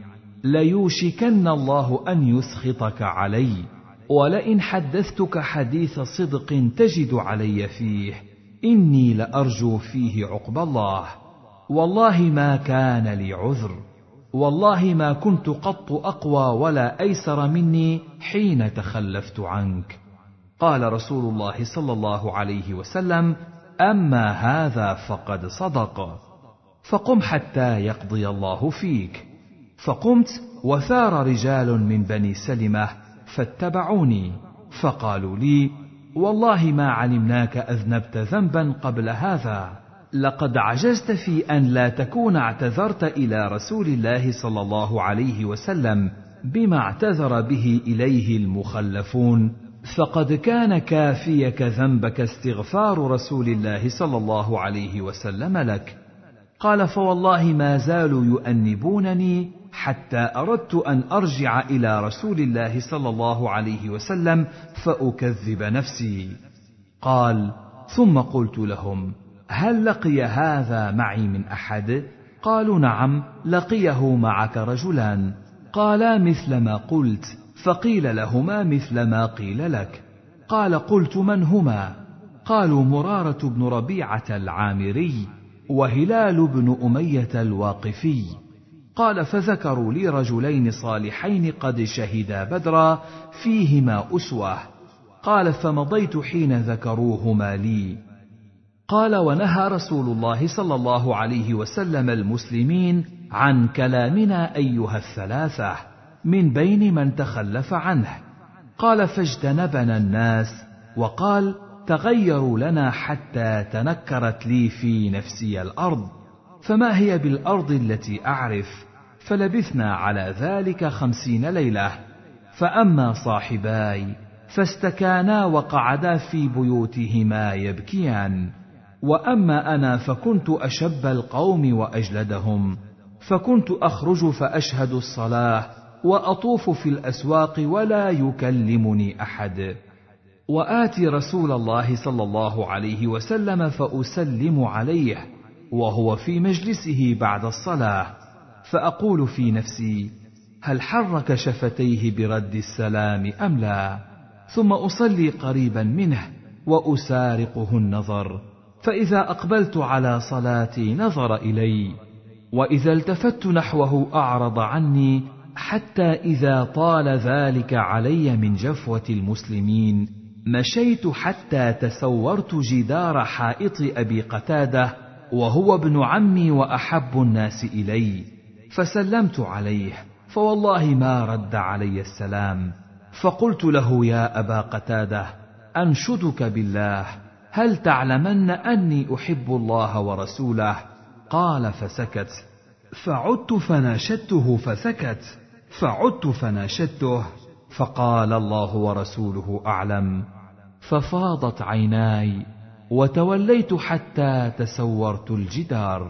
ليوشكن الله أن يسخطك علي، ولئن حدثتك حديث صدق تجد علي فيه إني لأرجو فيه عقب الله. والله ما كان لي عذر، والله ما كنت قط أقوى ولا أيسر مني حين تخلفت عنك. قال رسول الله صلى الله عليه وسلم: أما هذا فقد صدق، فقم حتى يقضي الله فيك. فقمت وثار رجال من بني سلمة فاتبعوني، فقالوا لي: والله ما علمناك أذنبت ذنبا قبل هذا، لقد عجزت في أن لا تكون اعتذرت إلى رسول الله صلى الله عليه وسلم بما اعتذر به إليه المخلفون، فقد كان كافيك ذنبك استغفار رسول الله صلى الله عليه وسلم لك. قال: فوالله ما زالوا يؤنبونني حتى أردت أن أرجع إلى رسول الله صلى الله عليه وسلم فأكذب نفسي. قال: ثم قلت لهم: هل لقي هذا معي من أحد؟ قالوا: نعم، لقيه معك رجلان. قالا مثل ما قلت، فقيل لهما مثل ما قيل لك. قال: قلت: من هما؟ قالوا: مرارة بن ربيعة العامري وهلال بن أمية الواقفي. قال: فذكروا لي رجلين صالحين قد شهدا بدرا فيهما أسوة. قال: فمضيت حين ذكروهما لي. قال: ونهى رسول الله صلى الله عليه وسلم المسلمين عن كلامنا أيها الثلاثة من بين من تخلف عنه. قال: فاجتنبنا الناس، وقال: تغيروا لنا حتى تنكرت لي في نفسي الأرض، فما هي بالأرض التي أعرف؟ فلبثنا على ذلك خمسين ليلة. فأما صاحباي فاستكانا وقعدا في بيوتهما يبكيان. وأما أنا فكنت أشب القوم وأجلدهم، فكنت أخرج فأشهد الصلاة وأطوف في الأسواق ولا يكلمني أحد، وآتي رسول الله صلى الله عليه وسلم فأسلم عليه وهو في مجلسه بعد الصلاة، فأقول في نفسي: هل حرك شفتيه برد السلام أم لا؟ ثم أصلي قريبا منه وأسارقه النظر، فإذا أقبلت على صلاتي نظر إلي، وإذا التفت نحوه أعرض عني، حتى إذا طال ذلك علي من جفوة المسلمين مشيت حتى تسورت جدار حائط أبي قتادة وهو ابن عمي وأحب الناس إلي، فسلمت عليه، فوالله ما رد علي السلام، فقلت له: يا أبا قتادة، أنشدك بالله، هل تعلمن أني أحب الله ورسوله؟ قال فسكت، فعدت فناشدته فسكت، فعدت فناشدته، فقال: الله ورسوله أعلم. ففاضت عيناي وتوليت حتى تسورت الجدار.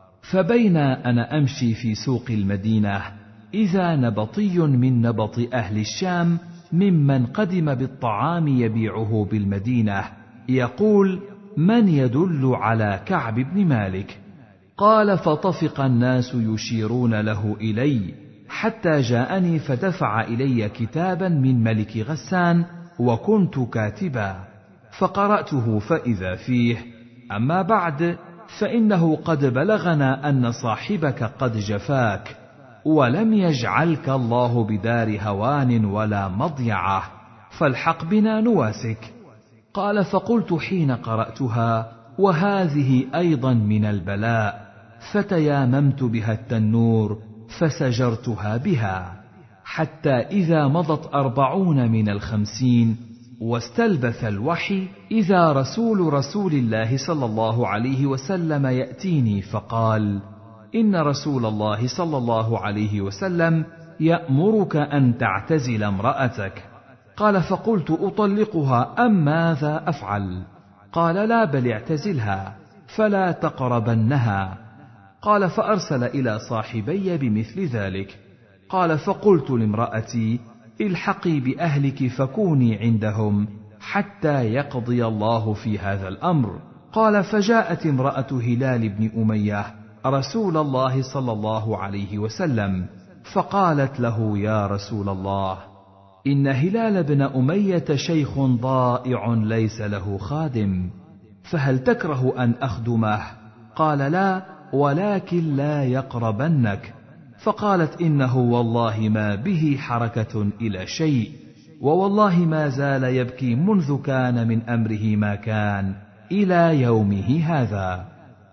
فبينا أنا أمشي في سوق المدينة إذا نبطي من نبط أهل الشام ممن قدم بالطعام يبيعه بالمدينة يقول: من يدل على كعب بن مالك؟ قال: فطفق الناس يشيرون له إلي حتى جاءني فدفع إلي كتابا من ملك غسان وكنت كاتبا، فقرأته فإذا فيه: أما بعد، فإنه قد بلغنا أن صاحبك قد جفاك، ولم يجعلك الله بدار هوان ولا مضيعة، فالحق بنا نواسك. قال: فقلت حين قرأتها: وهذه أيضا من البلاء، فتياممت بها التنور فسجرتها بها، حتى إذا مضت أربعون من الخمسين واستلبث الوحي إذا رسول رسول الله صلى الله عليه وسلم يأتيني فقال: إن رسول الله صلى الله عليه وسلم يأمرك أن تعتزل امرأتك. قال: فقلت: أطلقها أم ماذا أفعل؟ قال: لا، بل اعتزلها فلا تقربنها. قال: فأرسل إلى صاحبي بمثل ذلك. قال: فقلت لامرأتي: الحقي بأهلك فكوني عندهم حتى يقضي الله في هذا الأمر. قال: فجاءت امرأة هلال بن أمية رسول الله صلى الله عليه وسلم فقالت له: يا رسول الله، إن هلال بن أمية شيخ ضائع ليس له خادم، فهل تكره أن أخدمه؟ قال: لا، ولكن لا يقربنك. فقالت: إنه والله ما به حركة إلى شيء، ووالله ما زال يبكي منذ كان من أمره ما كان إلى يومه هذا.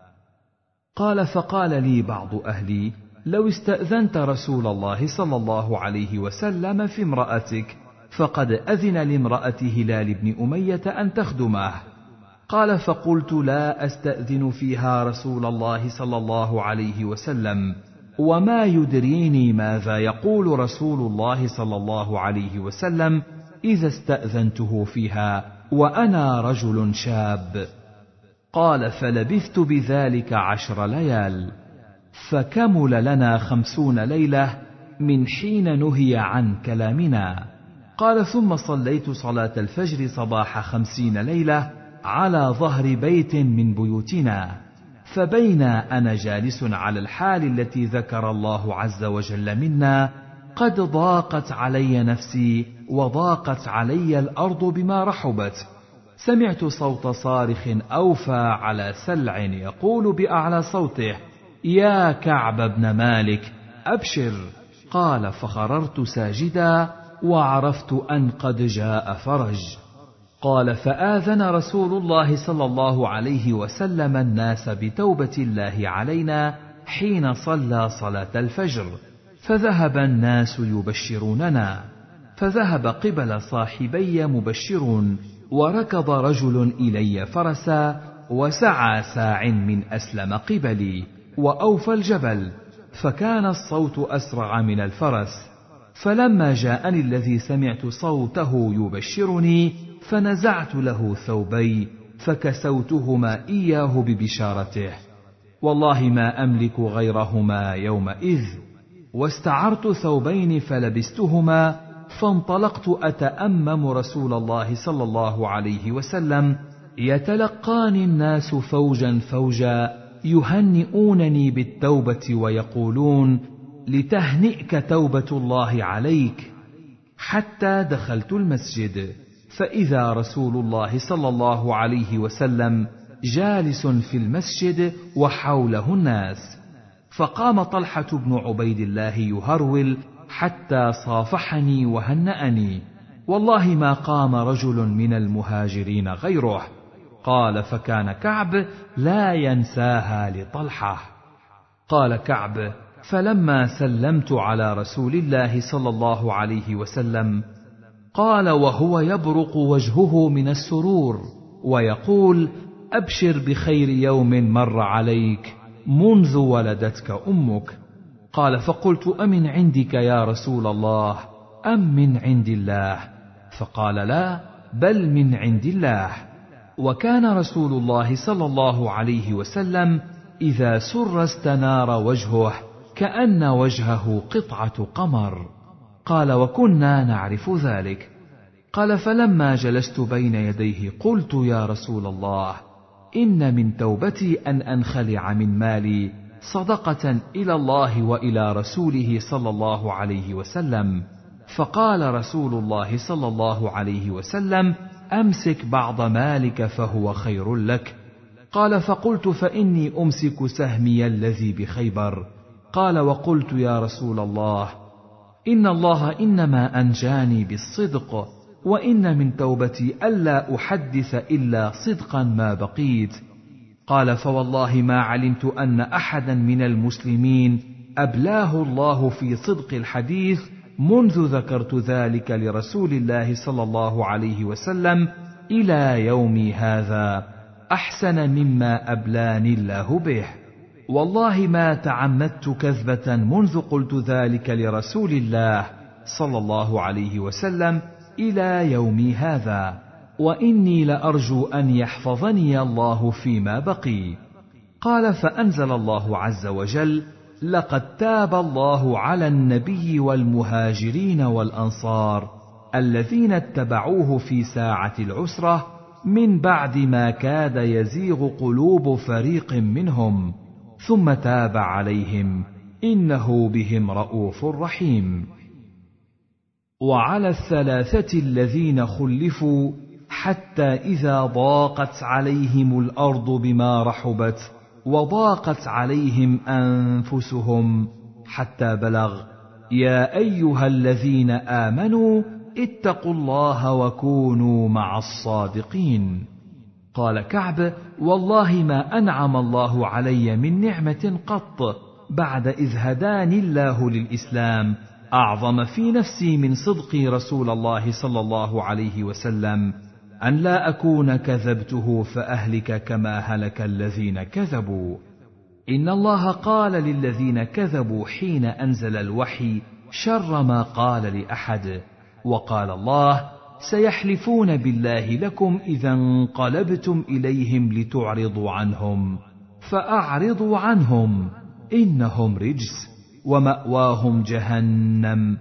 قال: فقال لي بعض أهلي: لو استأذنت رسول الله صلى الله عليه وسلم في امرأتك، فقد أذن لامرأة هلال بن أمية أن تخدمه. قال: فقلت: لا أستأذن فيها رسول الله صلى الله عليه وسلم، وما يدريني ماذا يقول رسول الله صلى الله عليه وسلم إذا استأذنته فيها وأنا رجل شاب. قال: فلبثت بذلك عشر ليال، فكمل لنا خمسون ليلة من حين نهي عن كلامنا. قال: ثم صليت صلاة الفجر صباح خمسين ليلة على ظهر بيت من بيوتنا، فبينا أنا جالس على الحال التي ذكر الله عز وجل منا قد ضاقت علي نفسي وضاقت علي الأرض بما رحبت، سمعت صوت صارخ أوفى على سلع يقول بأعلى صوته: يا كعب بن مالك أبشر. قال: فخررت ساجدا وعرفت أن قد جاء فرج. قال: فآذن رسول الله صلى الله عليه وسلم الناس بتوبة الله علينا حين صلى صلاة الفجر، فذهب الناس يبشروننا، فذهب قبل صاحبي مبشرون، وركض رجل إلي فرسا، وسعى ساع من أسلم قبلي، وأوفى الجبل، فكان الصوت أسرع من الفرس. فلما جاءني الذي سمعت صوته يبشرني، فنزعت له ثوبي فكسوتهما إياه ببشارته، والله ما أملك غيرهما يومئذ، واستعرت ثوبين فلبستهما، فانطلقت أتأمم رسول الله صلى الله عليه وسلم، يتلقاني الناس فوجا فوجا يهنئونني بالتوبة ويقولون: لتهنئك توبة الله عليك، حتى دخلت المسجد، فإذا رسول الله صلى الله عليه وسلم جالس في المسجد وحوله الناس، فقام طلحة بن عبيد الله يهرول حتى صافحني وهنأني، والله ما قام رجل من المهاجرين غيره. قال: فكان كعب لا ينساها لطلحة. قال كعب: فلما سلمت على رسول الله صلى الله عليه وسلم قال وهو يبرق وجهه من السرور ويقول: أبشر بخير يوم مر عليك منذ ولدتك أمك. قال: فقلت: أمن عندك يا رسول الله أم من عند الله؟ فقال: لا، بل من عند الله. وكان رسول الله صلى الله عليه وسلم إذا سر استنار وجهه كأن وجهه قطعة قمر. قال: وكنا نعرف ذلك. قال: فلما جلست بين يديه قلت: يا رسول الله، إن من توبتي أن أنخلع من مالي صدقة إلى الله وإلى رسوله صلى الله عليه وسلم. فقال رسول الله صلى الله عليه وسلم: أمسك بعض مالك فهو خير لك. قال: فقلت: فإني أمسك سهمي الذي بخيبر. قال: وقلت: يا رسول الله، إن الله إنما أنجاني بالصدق، وإن من توبتي ألا أحدث إلا صدقا ما بقيت. قال: فوالله ما علمت أن أحدا من المسلمين أبلاه الله في صدق الحديث منذ ذكرت ذلك لرسول الله صلى الله عليه وسلم إلى يومي هذا أحسن مما أبلاني الله به. والله ما تعمدت كذبة منذ قلت ذلك لرسول الله صلى الله عليه وسلم إلى يومي هذا، وإني لأرجو أن يحفظني الله فيما بقي. قال: فأنزل الله عز وجل: لقد تاب الله على النبي والمهاجرين والأنصار الذين اتبعوه في ساعة العسرة من بعد ما كاد يزيغ قلوب فريق منهم، ثم تاب عليهم إنه بهم رءوف رحيم. وعلى الثلاثة الذين خلفوا حتى إذا ضاقت عليهم الأرض بما رحبت وضاقت عليهم أنفسهم حتى بلغ: يا أيها الذين آمنوا اتقوا الله وكونوا مع الصادقين. قال كعب: والله ما أنعم الله علي من نعمة قط بعد إذ هداني الله للإسلام أعظم في نفسي من صدقي رسول الله صلى الله عليه وسلم، أن لا أكون كذبته فأهلك كما هلك الذين كذبوا. إن الله قال للذين كذبوا حين أنزل الوحي شر ما قال لأحد، وقال الله: سيحلفون بالله لكم إذا انقلبتم إليهم لتعرضوا عنهم، فأعرضوا عنهم إنهم رجس ومأواهم جهنم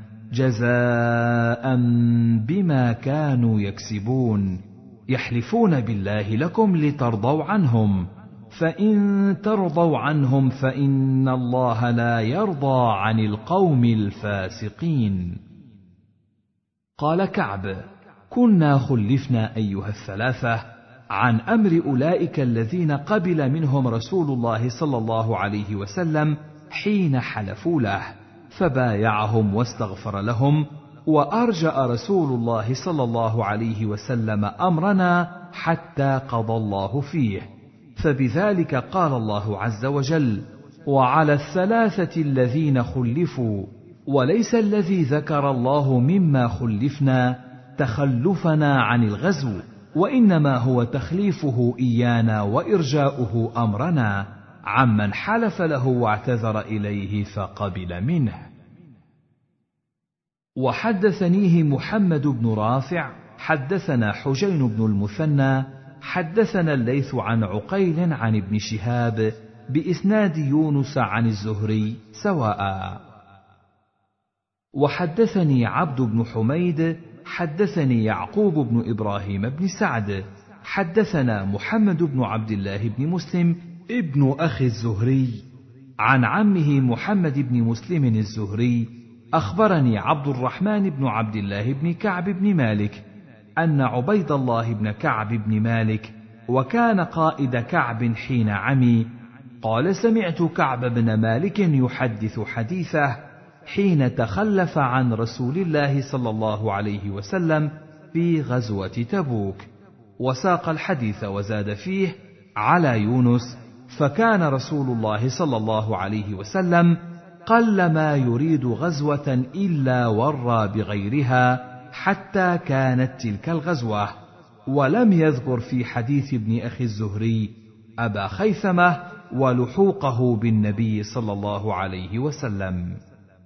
جزاء بما كانوا يكسبون. يحلفون بالله لكم لترضوا عنهم، فإن ترضوا عنهم فإن الله لا يرضى عن القوم الفاسقين. قال كعب: كنا خلفنا أيها الثلاثة عن أمر أولئك الذين قبل منهم رسول الله صلى الله عليه وسلم حين حلفوا له، فبايعهم واستغفر لهم، وأرجأ رسول الله صلى الله عليه وسلم أمرنا حتى قضى الله فيه، فبذلك قال الله عز وجل: وعلى الثلاثة الذين خلفوا. وليس الذي ذكر الله مما خلفنا تخلفنا عن الغزو، وإنما هو تخليفه إيانا وإرجاؤه أمرنا عمن حلف له واعتذر إليه فقبل منه. وحدثنيه محمد بن رافع حدثنا حجين بن المثنى حدثنا الليث عن عقيل عن ابن شهاب بإسناد يونس عن الزهري سواء. وحدثني عبد بن حميد حدثني يعقوب بن إبراهيم بن سعد حدثنا محمد بن عبد الله بن مسلم ابن أخي الزهري عن عمه محمد بن مسلم الزهري أخبرني عبد الرحمن بن عبد الله بن كعب بن مالك أن عبيد الله بن كعب بن مالك وكان قائد كعب حين عمي قال سمعت كعب بن مالك يحدث حديثه حين تخلف عن رسول الله صلى الله عليه وسلم في غزوة تبوك، وساق الحديث وزاد فيه على يونس فكان رسول الله صلى الله عليه وسلم قلما يريد غزوة إلا ورى بغيرها حتى كانت تلك الغزوة، ولم يذكر في حديث ابن أخي الزهري أبا خيثمة ولحوقه بالنبي صلى الله عليه وسلم.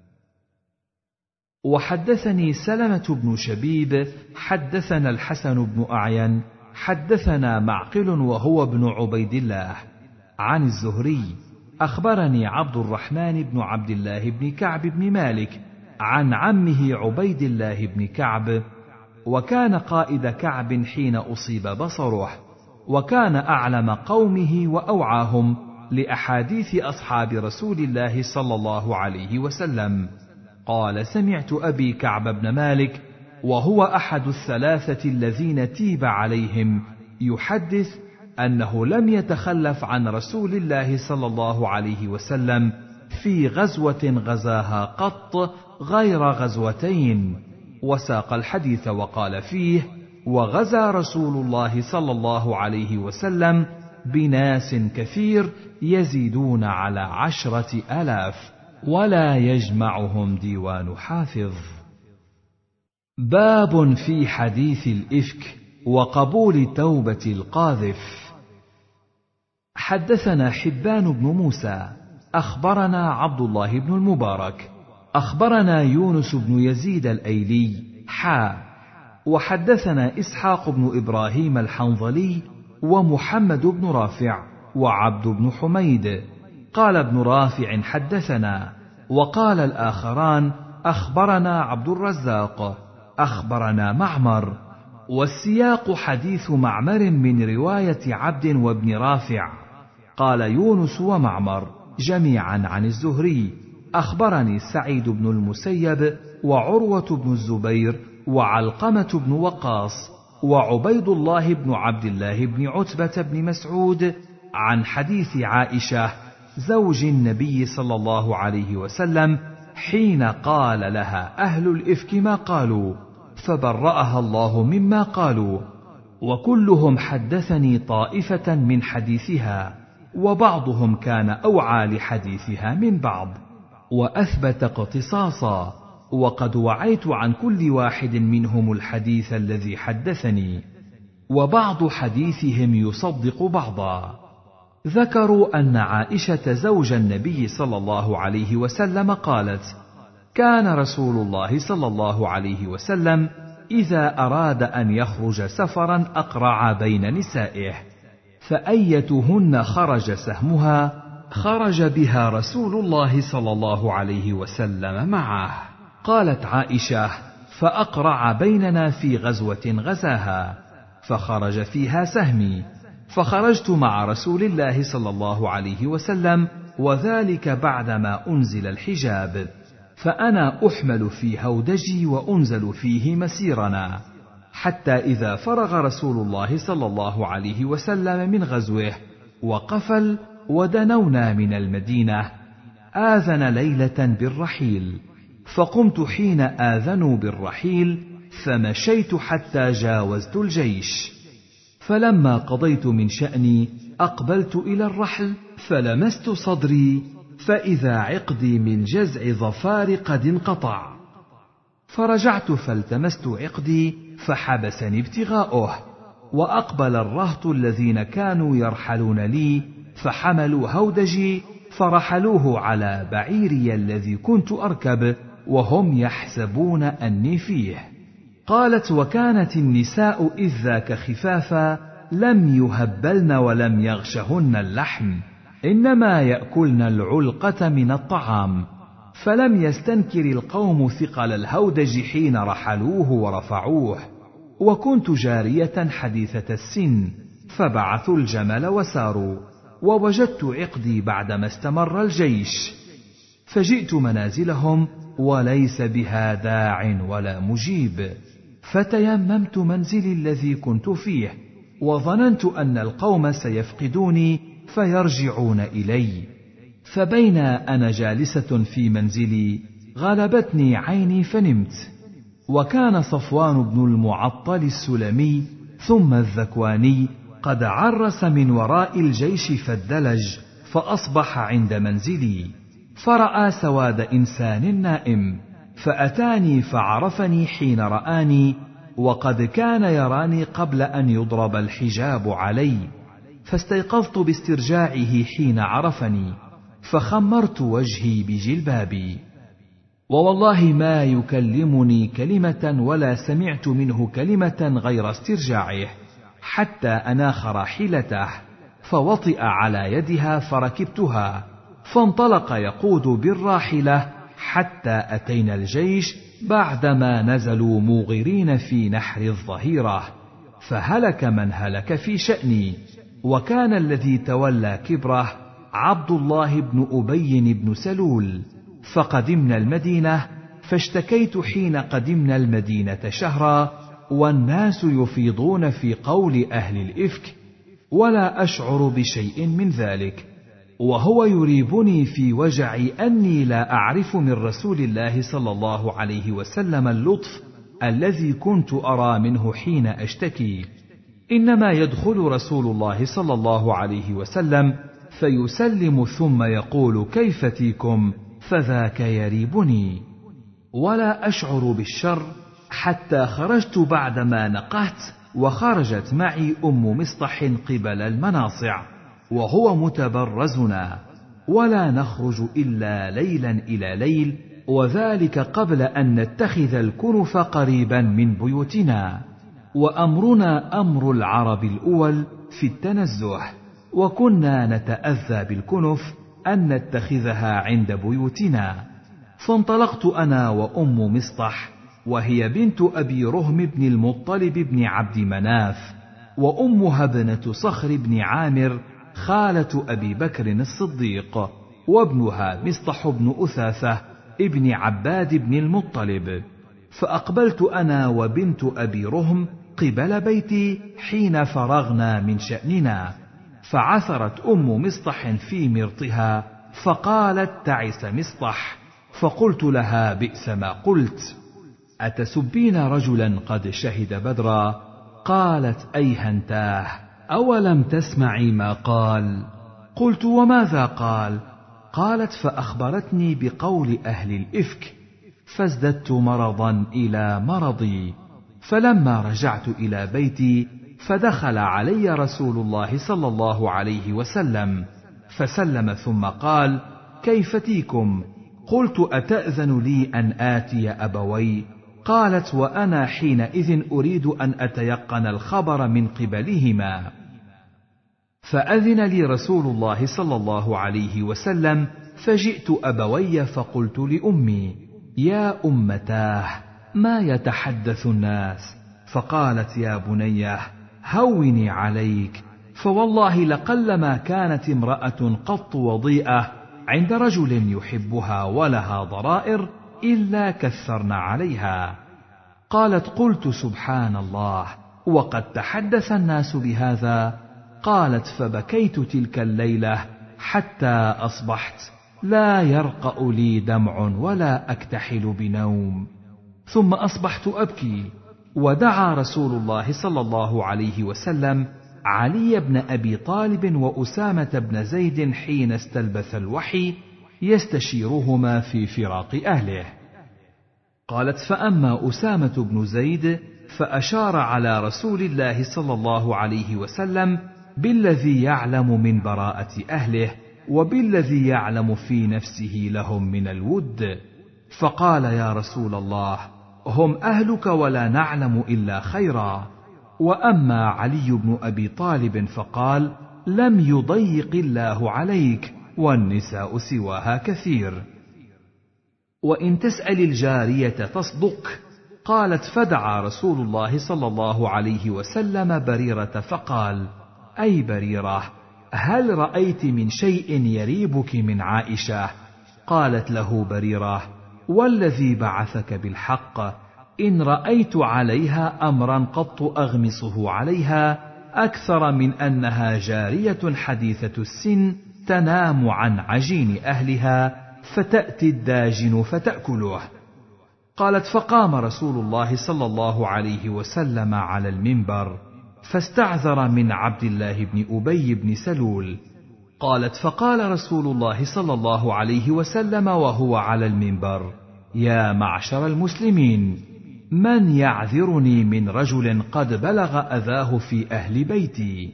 وحدثني سلمة بن شبيب حدثنا الحسن بن أعين حدثنا معقل وهو ابن عبيد الله عن الزهري أخبرني عبد الرحمن بن عبد الله بن كعب بن مالك عن عمه عبيد الله بن كعب وكان قائد كعب حين أصيب بصره، وكان أعلم قومه وأوعاهم لأحاديث أصحاب رسول الله صلى الله عليه وسلم. قال سمعت أبي كعب بن مالك وهو أحد الثلاثة الذين تيب عليهم يحدث أنه لم يتخلف عن رسول الله صلى الله عليه وسلم في غزوة غزاها قط غير غزوتين، وساق الحديث وقال فيه وغزا رسول الله صلى الله عليه وسلم بناس كثير يزيدون على عشرة آلاف ولا يجمعهم ديوان حافظ. باب في حديث الإفك وقبول توبة القاذف. حدثنا حبان بن موسى أخبرنا عبد الله بن المبارك أخبرنا يونس بن يزيد الأيلي حا وحدثنا إسحاق بن إبراهيم الحنظلي ومحمد بن رافع وعبد بن حميد قال ابن رافع حدثنا، وقال الآخران أخبرنا عبد الرزاق أخبرنا معمر، والسياق حديث معمر من رواية عبد وابن رافع. قال يونس ومعمر جميعا عن الزهري أخبرني سعيد بن المسيب وعروة بن الزبير وعلقمة بن وقاص وعبيد الله بن عبد الله بن عتبة بن مسعود عن حديث عائشة زوج النبي صلى الله عليه وسلم حين قال لها أهل الإفك ما قالوا فبرأها الله مما قالوا، وكلهم حدثني طائفة من حديثها، وبعضهم كان أوعى لحديثها من بعض وأثبت اقتصاصا، وقد وعيت عن كل واحد منهم الحديث الذي حدثني، وبعض حديثهم يصدق بعضا. ذكروا أن عائشة زوج النبي صلى الله عليه وسلم قالت: كان رسول الله صلى الله عليه وسلم إذا أراد أن يخرج سفرا أقرع بين نسائه، فأيتهن خرج سهمها خرج بها رسول الله صلى الله عليه وسلم معه. قالت عائشة: فأقرع بيننا في غزوة غزاها، فخرج فيها سهمي، فخرجت مع رسول الله صلى الله عليه وسلم، وذلك بعدما أنزل الحجاب، فأنا أحمل في هودجي وأنزل فيه مسيرنا، حتى إذا فرغ رسول الله صلى الله عليه وسلم من غزوه وقفل ودنونا من المدينة آذن ليلة بالرحيل، فقمت حين آذنوا بالرحيل فمشيت حتى جاوزت الجيش، فلما قضيت من شأني أقبلت إلى الرحل فلمست صدري فإذا عقدي من جزع ظفار قد انقطع، فرجعت فالتمست عقدي فحبسني ابتغاؤه، وأقبل الرهط الذين كانوا يرحلون لي فحملوا هودجي فرحلوه على بعيري الذي كنت أركب وهم يحسبون أني فيه. قالت: وكانت النساء إذ ذاك خفافا لم يهبلن ولم يغشهن اللحم، إنما يأكلن العلقة من الطعام. فلم يستنكر القوم ثقل الهودج حين رحلوه ورفعوه. وكنت جارية حديثة السن، فبعثوا الجمل وساروا، ووجدت عقدي بعدما استمر الجيش، فجئت منازلهم وليس بها داع ولا مجيب، فتيممت منزلي الذي كنت فيه، وظننت أن القوم سيفقدوني فيرجعون إلي. فبين أنا جالسة في منزلي غلبتني عيني فنمت. وكان صفوان بن المعطل السلمي ثم الذكواني قد عرس من وراء الجيش فالدلج، فأصبح عند منزلي، فرأى سواد إنسان نائم، فأتاني فعرفني حين رآني، وقد كان يراني قبل أن يضرب الحجاب علي، فاستيقظت باسترجاعه حين عرفني، فخمرت وجهي بجلبابي، ووالله ما يكلمني كلمة ولا سمعت منه كلمة غير استرجاعه، حتى أناخ راحلته، فوطئ على يدها فركبتها، فانطلق يقود بالراحلة حتى أتينا الجيش بعدما نزلوا موغرين في نحر الظهيرة، فهلك من هلك في شأني. وكان الذي تولى كبره عبد الله بن أبي بن سلول. فقدمنا المدينة، فاشتكيت حين قدمنا المدينة شهرا، والناس يفيضون في قول أهل الإفك، ولا أشعر بشيء من ذلك، وهو يريبني في وجعي أني لا أعرف من رسول الله صلى الله عليه وسلم اللطف الذي كنت أرى منه حين أشتكي، إنما يدخل رسول الله صلى الله عليه وسلم فيسلم ثم يقول كيف تيكم، فذاك يريبني، ولا أشعر بالشر حتى خرجت بعدما نقهت، وخرجت معي أم مصطح قبل المناصع، وهو متبرزنا، ولا نخرج إلا ليلا إلى ليل، وذلك قبل أن نتخذ الكنف قريبا من بيوتنا، وأمرنا أمر العرب الأول في التنزه، وكنا نتأذى بالكنف أن نتخذها عند بيوتنا. فانطلقت أنا وأم مصطح، وهي بنت أبي رهم بن المطلب بن عبد مناف، وأمها ابنة صخر بن عامر خالة أبي بكر الصديق، وابنها مصطح بن أثاثة ابن عباد بن المطلب. فأقبلت أنا وبنت أبي رهم قبل بيتي حين فرغنا من شأننا، فعثرت أم مصطح في مرطها، فقالت تعس مصطح، فقلت لها بئس ما قلت، أتسبين رجلا قد شهد بدرا؟ قالت أيهنتاه، أولم تسمعي ما قال؟ قلت وماذا قال؟ قالت فأخبرتني بقول أهل الإفك، فازددت مرضا إلى مرضي. فلما رجعت إلى بيتي فدخل علي رسول الله صلى الله عليه وسلم، فسلم ثم قال كيف تيكم؟ قلت أتأذن لي أن آتي أبوي؟ قالت وأنا حينئذ أريد أن أتيقن الخبر من قبلهما. فأذن لي رسول الله صلى الله عليه وسلم، فجئت أبوي فقلت لأمي يا أمتاه ما يتحدث الناس؟ فقالت يا بنيه هوني عليك، فوالله لقلما كانت امرأة قط وضيئة عند رجل يحبها ولها ضرائر إلا كثرن عليها. قالت قلت سبحان الله، وقد تحدث الناس بهذا. قالت فبكيت تلك الليلة حتى أصبحت لا يرقأ لي دمع ولا أكتحل بنوم، ثم أصبحت أبكي. ودعا رسول الله صلى الله عليه وسلم علي بن أبي طالب وأسامة بن زيد حين استلبث الوحي يستشيرهما في فراق أهله. قالت فأما أسامة بن زيد فأشار على رسول الله صلى الله عليه وسلم بالذي يعلم من براءة أهله، وبالذي يعلم في نفسه لهم من الود، فقال يا رسول الله هم أهلك ولا نعلم إلا خيرا. وأما علي بن أبي طالب فقال: لم يضيق الله عليك، والنساء سواها كثير. وإن تسأل الجارية تصدق. قالت: فدعا رسول الله صلى الله عليه وسلم بريرة فقال: أي بريرة، هل رأيت من شيء يريبك من عائشة؟ قالت له بريرة: والذي بعثك بالحق، إن رأيت عليها أمرا قط أغمصه عليها أكثر من أنها جارية حديثة السن تنام عن عجين أهلها فتأتي الداجن فتأكله. قالت: فقام رسول الله صلى الله عليه وسلم على المنبر فاستعذر من عبد الله بن أبي بن سلول. قالت: فقال رسول الله صلى الله عليه وسلم وهو على المنبر: يا معشر المسلمين، من يعذرني من رجل قد بلغ أذاه في أهل بيتي؟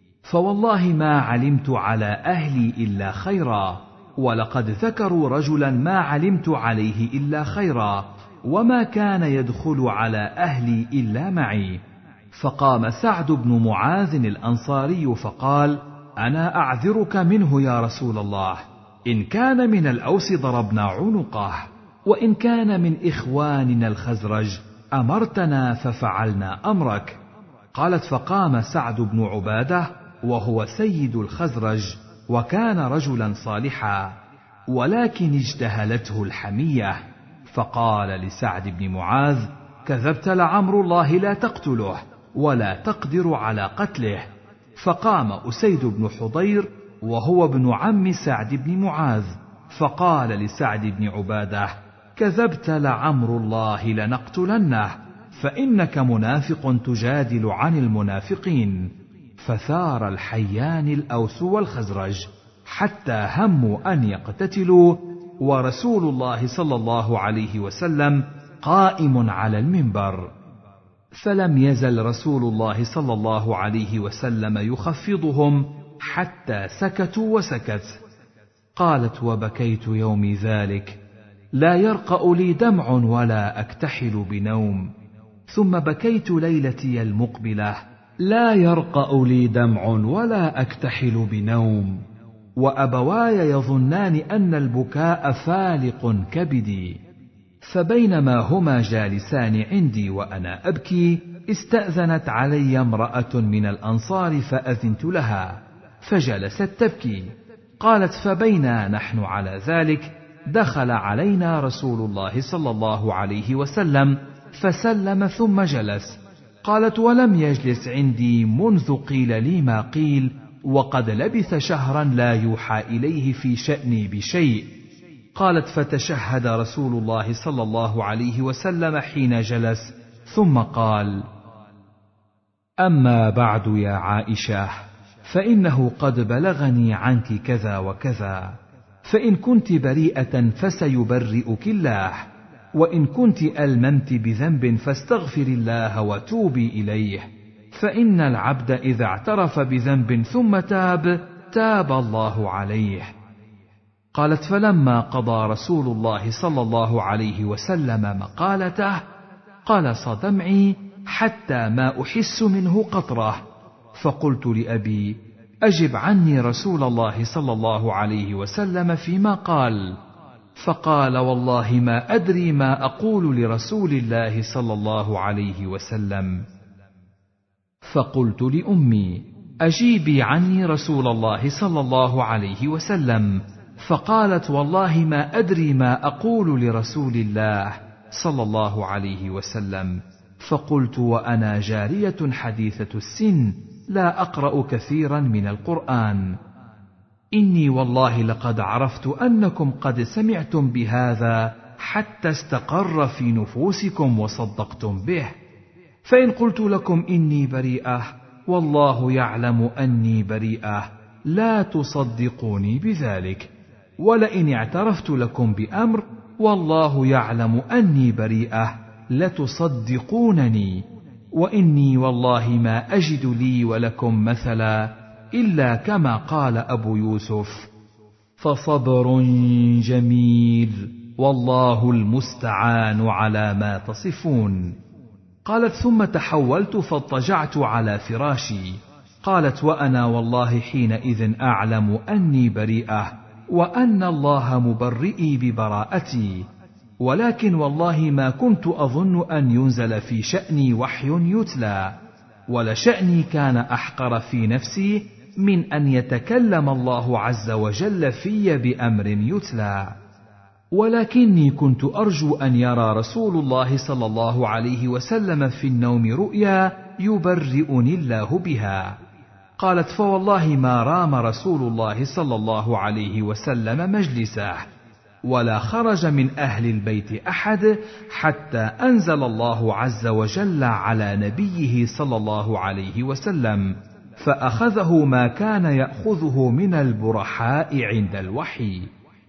فوالله ما علمت على أهلي إلا خيرا، ولقد ذكروا رجلا ما علمت عليه إلا خيرا، وما كان يدخل على أهلي إلا معي. فقام سعد بن معاذ الأنصاري فقال: أنا أعذرك منه يا رسول الله، إن كان من الأوس ضربنا عنقه، وإن كان من إخواننا الخزرج أمرتنا ففعلنا أمرك. قالت: فقام سعد بن عبادة وهو سيد الخزرج، وكان رجلا صالحا، ولكن اجتهلته الحمية، فقال لسعد بن معاذ: كذبت لعمر الله لا تقتله، ولا تقدر على قتله. فقام أسيد بن حضير وهو ابن عم سعد بن معاذ، فقال لسعد بن عبادة: كذبت لعمر الله لنقتلنه، فإنك منافق تجادل عن المنافقين. فثار الحيان الأوس والخزرج حتى هموا أن يقتتلوا، ورسول الله صلى الله عليه وسلم قائم على المنبر. فلم يزل رسول الله صلى الله عليه وسلم يخفضهم حتى سكتوا وسكت. قالت: وبكيت يومي ذلك، لا يرقأ لي دمع ولا أكتحل بنوم. ثم بكيت ليلتي المقبلة، لا يرقأ لي دمع ولا أكتحل بنوم، وأبواي يظنان أن البكاء فالق كبدي. فبينما هما جالسان عندي وأنا أبكي، استأذنت علي امرأة من الأنصار فأذنت لها، فجلست تبكي. قالت: فبينا نحن على ذلك دخل علينا رسول الله صلى الله عليه وسلم فسلم ثم جلس. قالت: ولم يجلس عندي منذ قيل لي ما قيل، وقد لبث شهرا لا يوحى إليه في شأني بشيء. قالت: فتشهد رسول الله صلى الله عليه وسلم حين جلس، ثم قال: أما بعد يا عائشة، فإنه قد بلغني عنك كذا وكذا، فإن كنت بريئة فسيبرئك الله، وإن كنت ألممت بذنب فاستغفر الله وتوبي إليه، فإن العبد إذا اعترف بذنب ثم تاب تاب الله عليه. قالت: فلما قضى رسول الله صلى الله عليه وسلم مقالته قلص دمعي حتى ما أحس منه قطرة، فقلت لأبي: أجب عني رسول الله صلى الله عليه وسلم فيما قال. فقال: والله ما أدري ما أقول لرسول الله صلى الله عليه وسلم. فقلت لأمي: أجيبي عني رسول الله صلى الله عليه وسلم. فقالت: والله ما أدري ما أقول لرسول الله صلى الله عليه وسلم. فقلت وأنا جارية حديثة السن لا أقرأ كثيرا من القرآن: إني والله لقد عرفت أنكم قد سمعتم بهذا حتى استقر في نفوسكم وصدقتم به، فإن قلت لكم إني بريئة والله يعلم أني بريئة لا تصدقوني بذلك، ولئن اعترفت لكم بأمر والله يعلم أني بريئة لتصدقونني، وإني والله ما أجد لي ولكم مثلا إلا كما قال أبو يوسف: فصبر جميل والله المستعان على ما تصفون. قالت ثم تحولت فاضطجعت على فراشي. قالت وأنا والله حينئذ أعلم أني بريئة وأن الله مبرئي ببراءتي، ولكن والله ما كنت أظن أن ينزل في شأني وحي يتلى، ولشأني كان أحقر في نفسي من أن يتكلم الله عز وجل في بأمر يتلى، ولكني كنت أرجو أن يرى رسول الله صلى الله عليه وسلم في النوم رؤيا يبرئني الله بها. قالت فوالله ما رام رسول الله صلى الله عليه وسلم مجلسه، ولا خرج من أهل البيت أحد حتى أنزل الله عز وجل على نبيه صلى الله عليه وسلم، فأخذه ما كان يأخذه من البرحاء عند الوحي،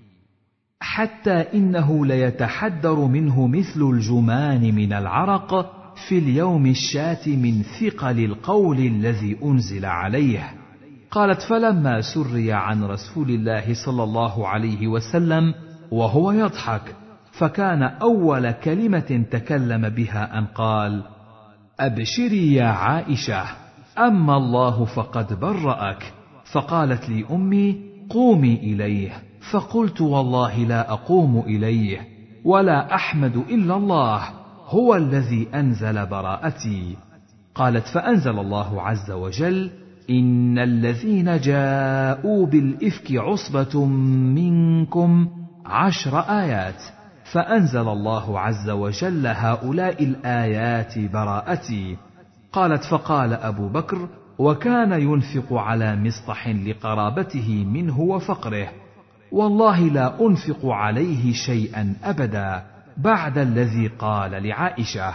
حتى إنه ليتحدر منه مثل الجمان من العرق في اليوم الشات من ثقل القول الذي أنزل عليه. قالت فلما سري عن رسول الله صلى الله عليه وسلم وهو يضحك، فكان أول كلمة تكلم بها أن قال: أبشري يا عائشة، أما الله فقد برأك. فقالت لي أمي: قومي إليه. فقلت: والله لا أقوم إليه، ولا أحمد إلا الله، هو الذي أنزل براءتي. قالت فأنزل الله عز وجل: إن الذين جاءوا بالإفك عصبة منكم عشر آيات. فأنزل الله عز وجل هؤلاء الآيات براءتي. قالت فقال أبو بكر: وكان ينفق على مصطح لقرابته منه وفقره، والله لا أنفق عليه شيئا أبدا بعد الذي قال لعائشة.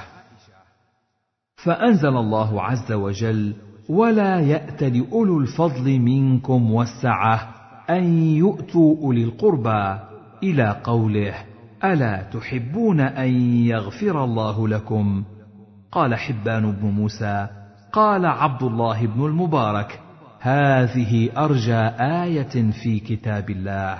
فأنزل الله عز وجل: ولا يأت لأولو الفضل منكم والسعة أن يؤتوا أولي القربى، إلى قوله: ألا تحبون أن يغفر الله لكم؟ قال حبان بن موسى: قال عبد الله بن المبارك: هذه أرجى آية في كتاب الله.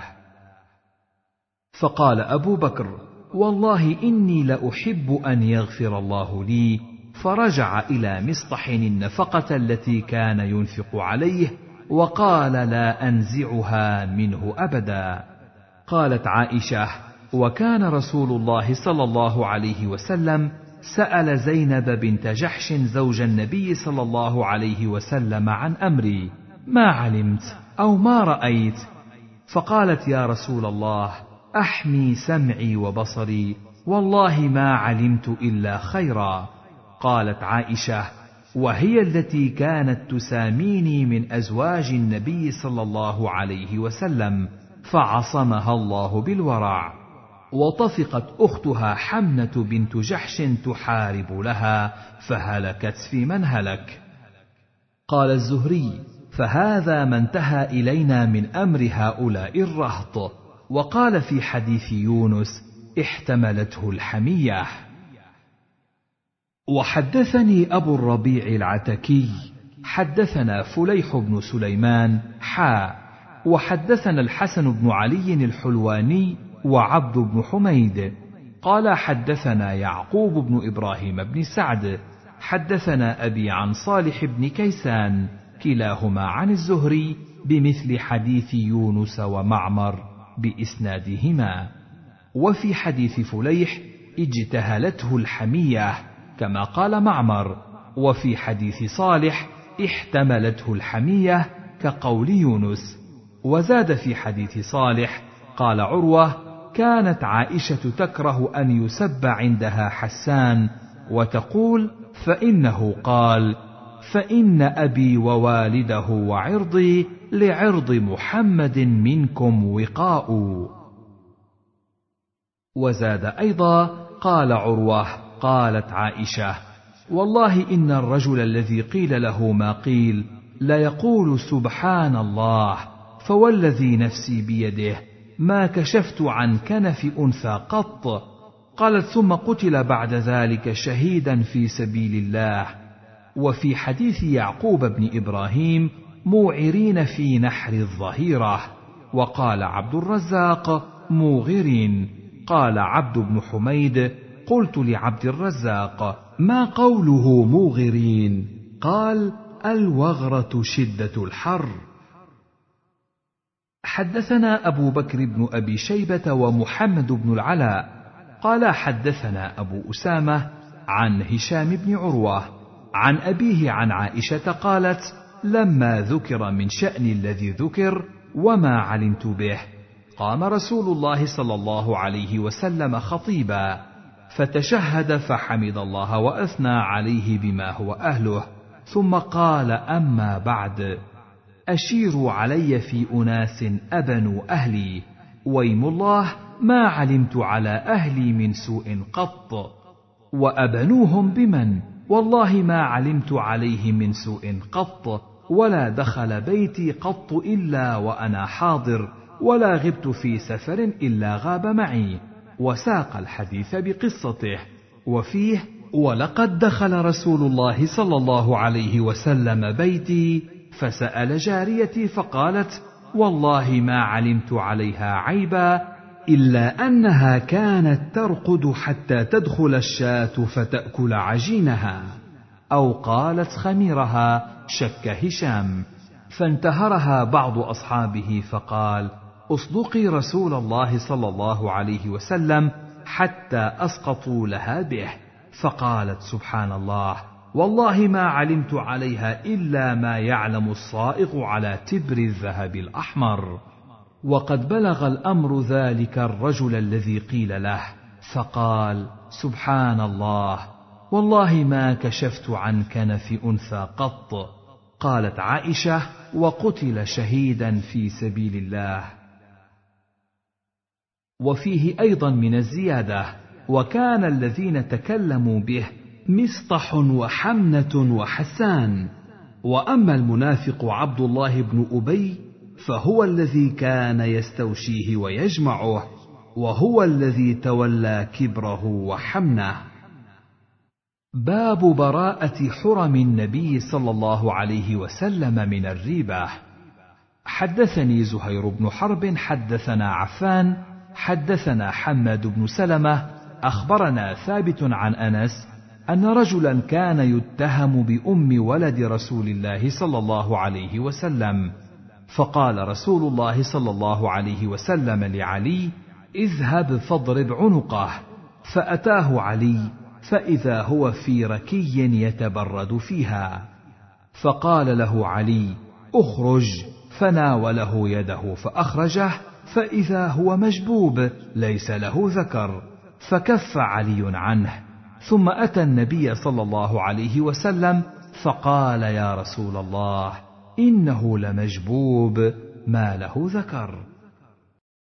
فقال أبو بكر: والله إني لأحب أن يغفر الله لي. فرجع إلى مصطح النفقة التي كان ينفق عليه، وقال: لا أنزعها منه أبدا. قالت عائشة: وكان رسول الله صلى الله عليه وسلم سأل زينب بنت جحش زوج النبي صلى الله عليه وسلم عن أمري: ما علمت أو ما رأيت؟ فقالت: يا رسول الله، أحمي سمعي وبصري، والله ما علمت إلا خيرا. قالت عائشة: وهي التي كانت تساميني من أزواج النبي صلى الله عليه وسلم، فعصمها الله بالورع. وطفقت أختها حمنة بنت جحش تحارب لها، فهلكت في من هلك. قال الزهري: فهذا ما انتهى إلينا من أمر هؤلاء الرهط. وقال في حديث يونس: احتملته الحمية. وحدثني أبو الربيع العتكي حدثنا فليح بن سليمان حا وحدثنا الحسن بن علي الحلواني وعبد بن حميد قال حدثنا يعقوب بن إبراهيم بن سعد حدثنا أبي عن صالح بن كيسان كلاهما عن الزهري بمثل حديث يونس ومعمر بإسنادهما. وفي حديث فليح: اجتهلته الحمية، كما قال معمر. وفي حديث صالح: احتملته الحمية، كقول يونس. وزاد في حديث صالح: قال عروة: كانت عائشة تكره أن يسب عندها حسان، وتقول: فإنه قال: فإن أبي ووالده وعرضي لعرض محمد منكم وقاء. وزاد أيضا: قال عروة: قالت عائشة: والله إن الرجل الذي قيل له ما قيل ليقول سبحان الله، فوالذي نفسي بيده ما كشفت عن كنف أنثى قط. قالت: ثم قتل بعد ذلك شهيدا في سبيل الله. وفي حديث يعقوب بن إبراهيم: موعرين في نحر الظهيرة. وقال عبد الرزاق: موغرين. قال عبد بن حميد: قلت لعبد الرزاق: ما قوله موغرين؟ قال: الوغرة شدة الحر. حدثنا أبو بكر بن أبي شيبة ومحمد بن العلاء قال حدثنا أبو أسامة عن هشام بن عروة عن أبيه عن عائشة قالت: لما ذكر من شأن الذي ذكر وما علمت به، قام رسول الله صلى الله عليه وسلم خطيبا فتشهد فحمد الله وأثنى عليه بما هو أهله، ثم قال: أما بعد، أشيروا علي في أناس أبنوا أهلي، ويم الله ما علمت على أهلي من سوء قط. وأبنوهم بمن؟ والله ما علمت عليه من سوء قط، ولا دخل بيتي قط إلا وأنا حاضر، ولا غبت في سفر إلا غاب معي. وساق الحديث بقصته، وفيه: ولقد دخل رسول الله صلى الله عليه وسلم بيتي فسأل جاريتي فقالت: والله ما علمت عليها عيبا إلا أنها كانت ترقد حتى تدخل الشاة فتأكل عجينها، أو قالت خميرها، شك هشام. فانتهرها بعض أصحابه فقال: أصدقي رسول الله صلى الله عليه وسلم حتى أسقطوا لها به، فقالت: سبحان الله، والله ما علمت عليها إلا ما يعلم الصائغ على تبر الذهب الأحمر. وقد بلغ الأمر ذلك الرجل الذي قيل له، فقال: سبحان الله، والله ما كشفت عن كنف أنثى قط. قالت عائشة: وقتل شهيدا في سبيل الله. وفيه أيضا من الزيادة: وكان الذين تكلموا به مصطح وحمنة وحسان. وأما المنافق عبد الله بن أبي فهو الذي كان يستوشيه ويجمعه، وهو الذي تولى كبره وحمنه. باب براءة حرم النبي صلى الله عليه وسلم من الريبة. حدثني زهير بن حرب حدثنا عفان حدثنا حماد بن سلمة أخبرنا ثابت عن أنس أن رجلا كان يتهم بأم ولد رسول الله صلى الله عليه وسلم، فقال رسول الله صلى الله عليه وسلم لعلي: اذهب فاضرب عنقه. فأتاه علي فإذا هو في ركي يتبرد فيها، فقال له علي: اخرج، فناوله يده فأخرجه، فإذا هو مجبوب ليس له ذكر، فكف علي عنه، ثم أتى النبي صلى الله عليه وسلم فقال: يا رسول الله، إنه لمجبوب ما له ذكر.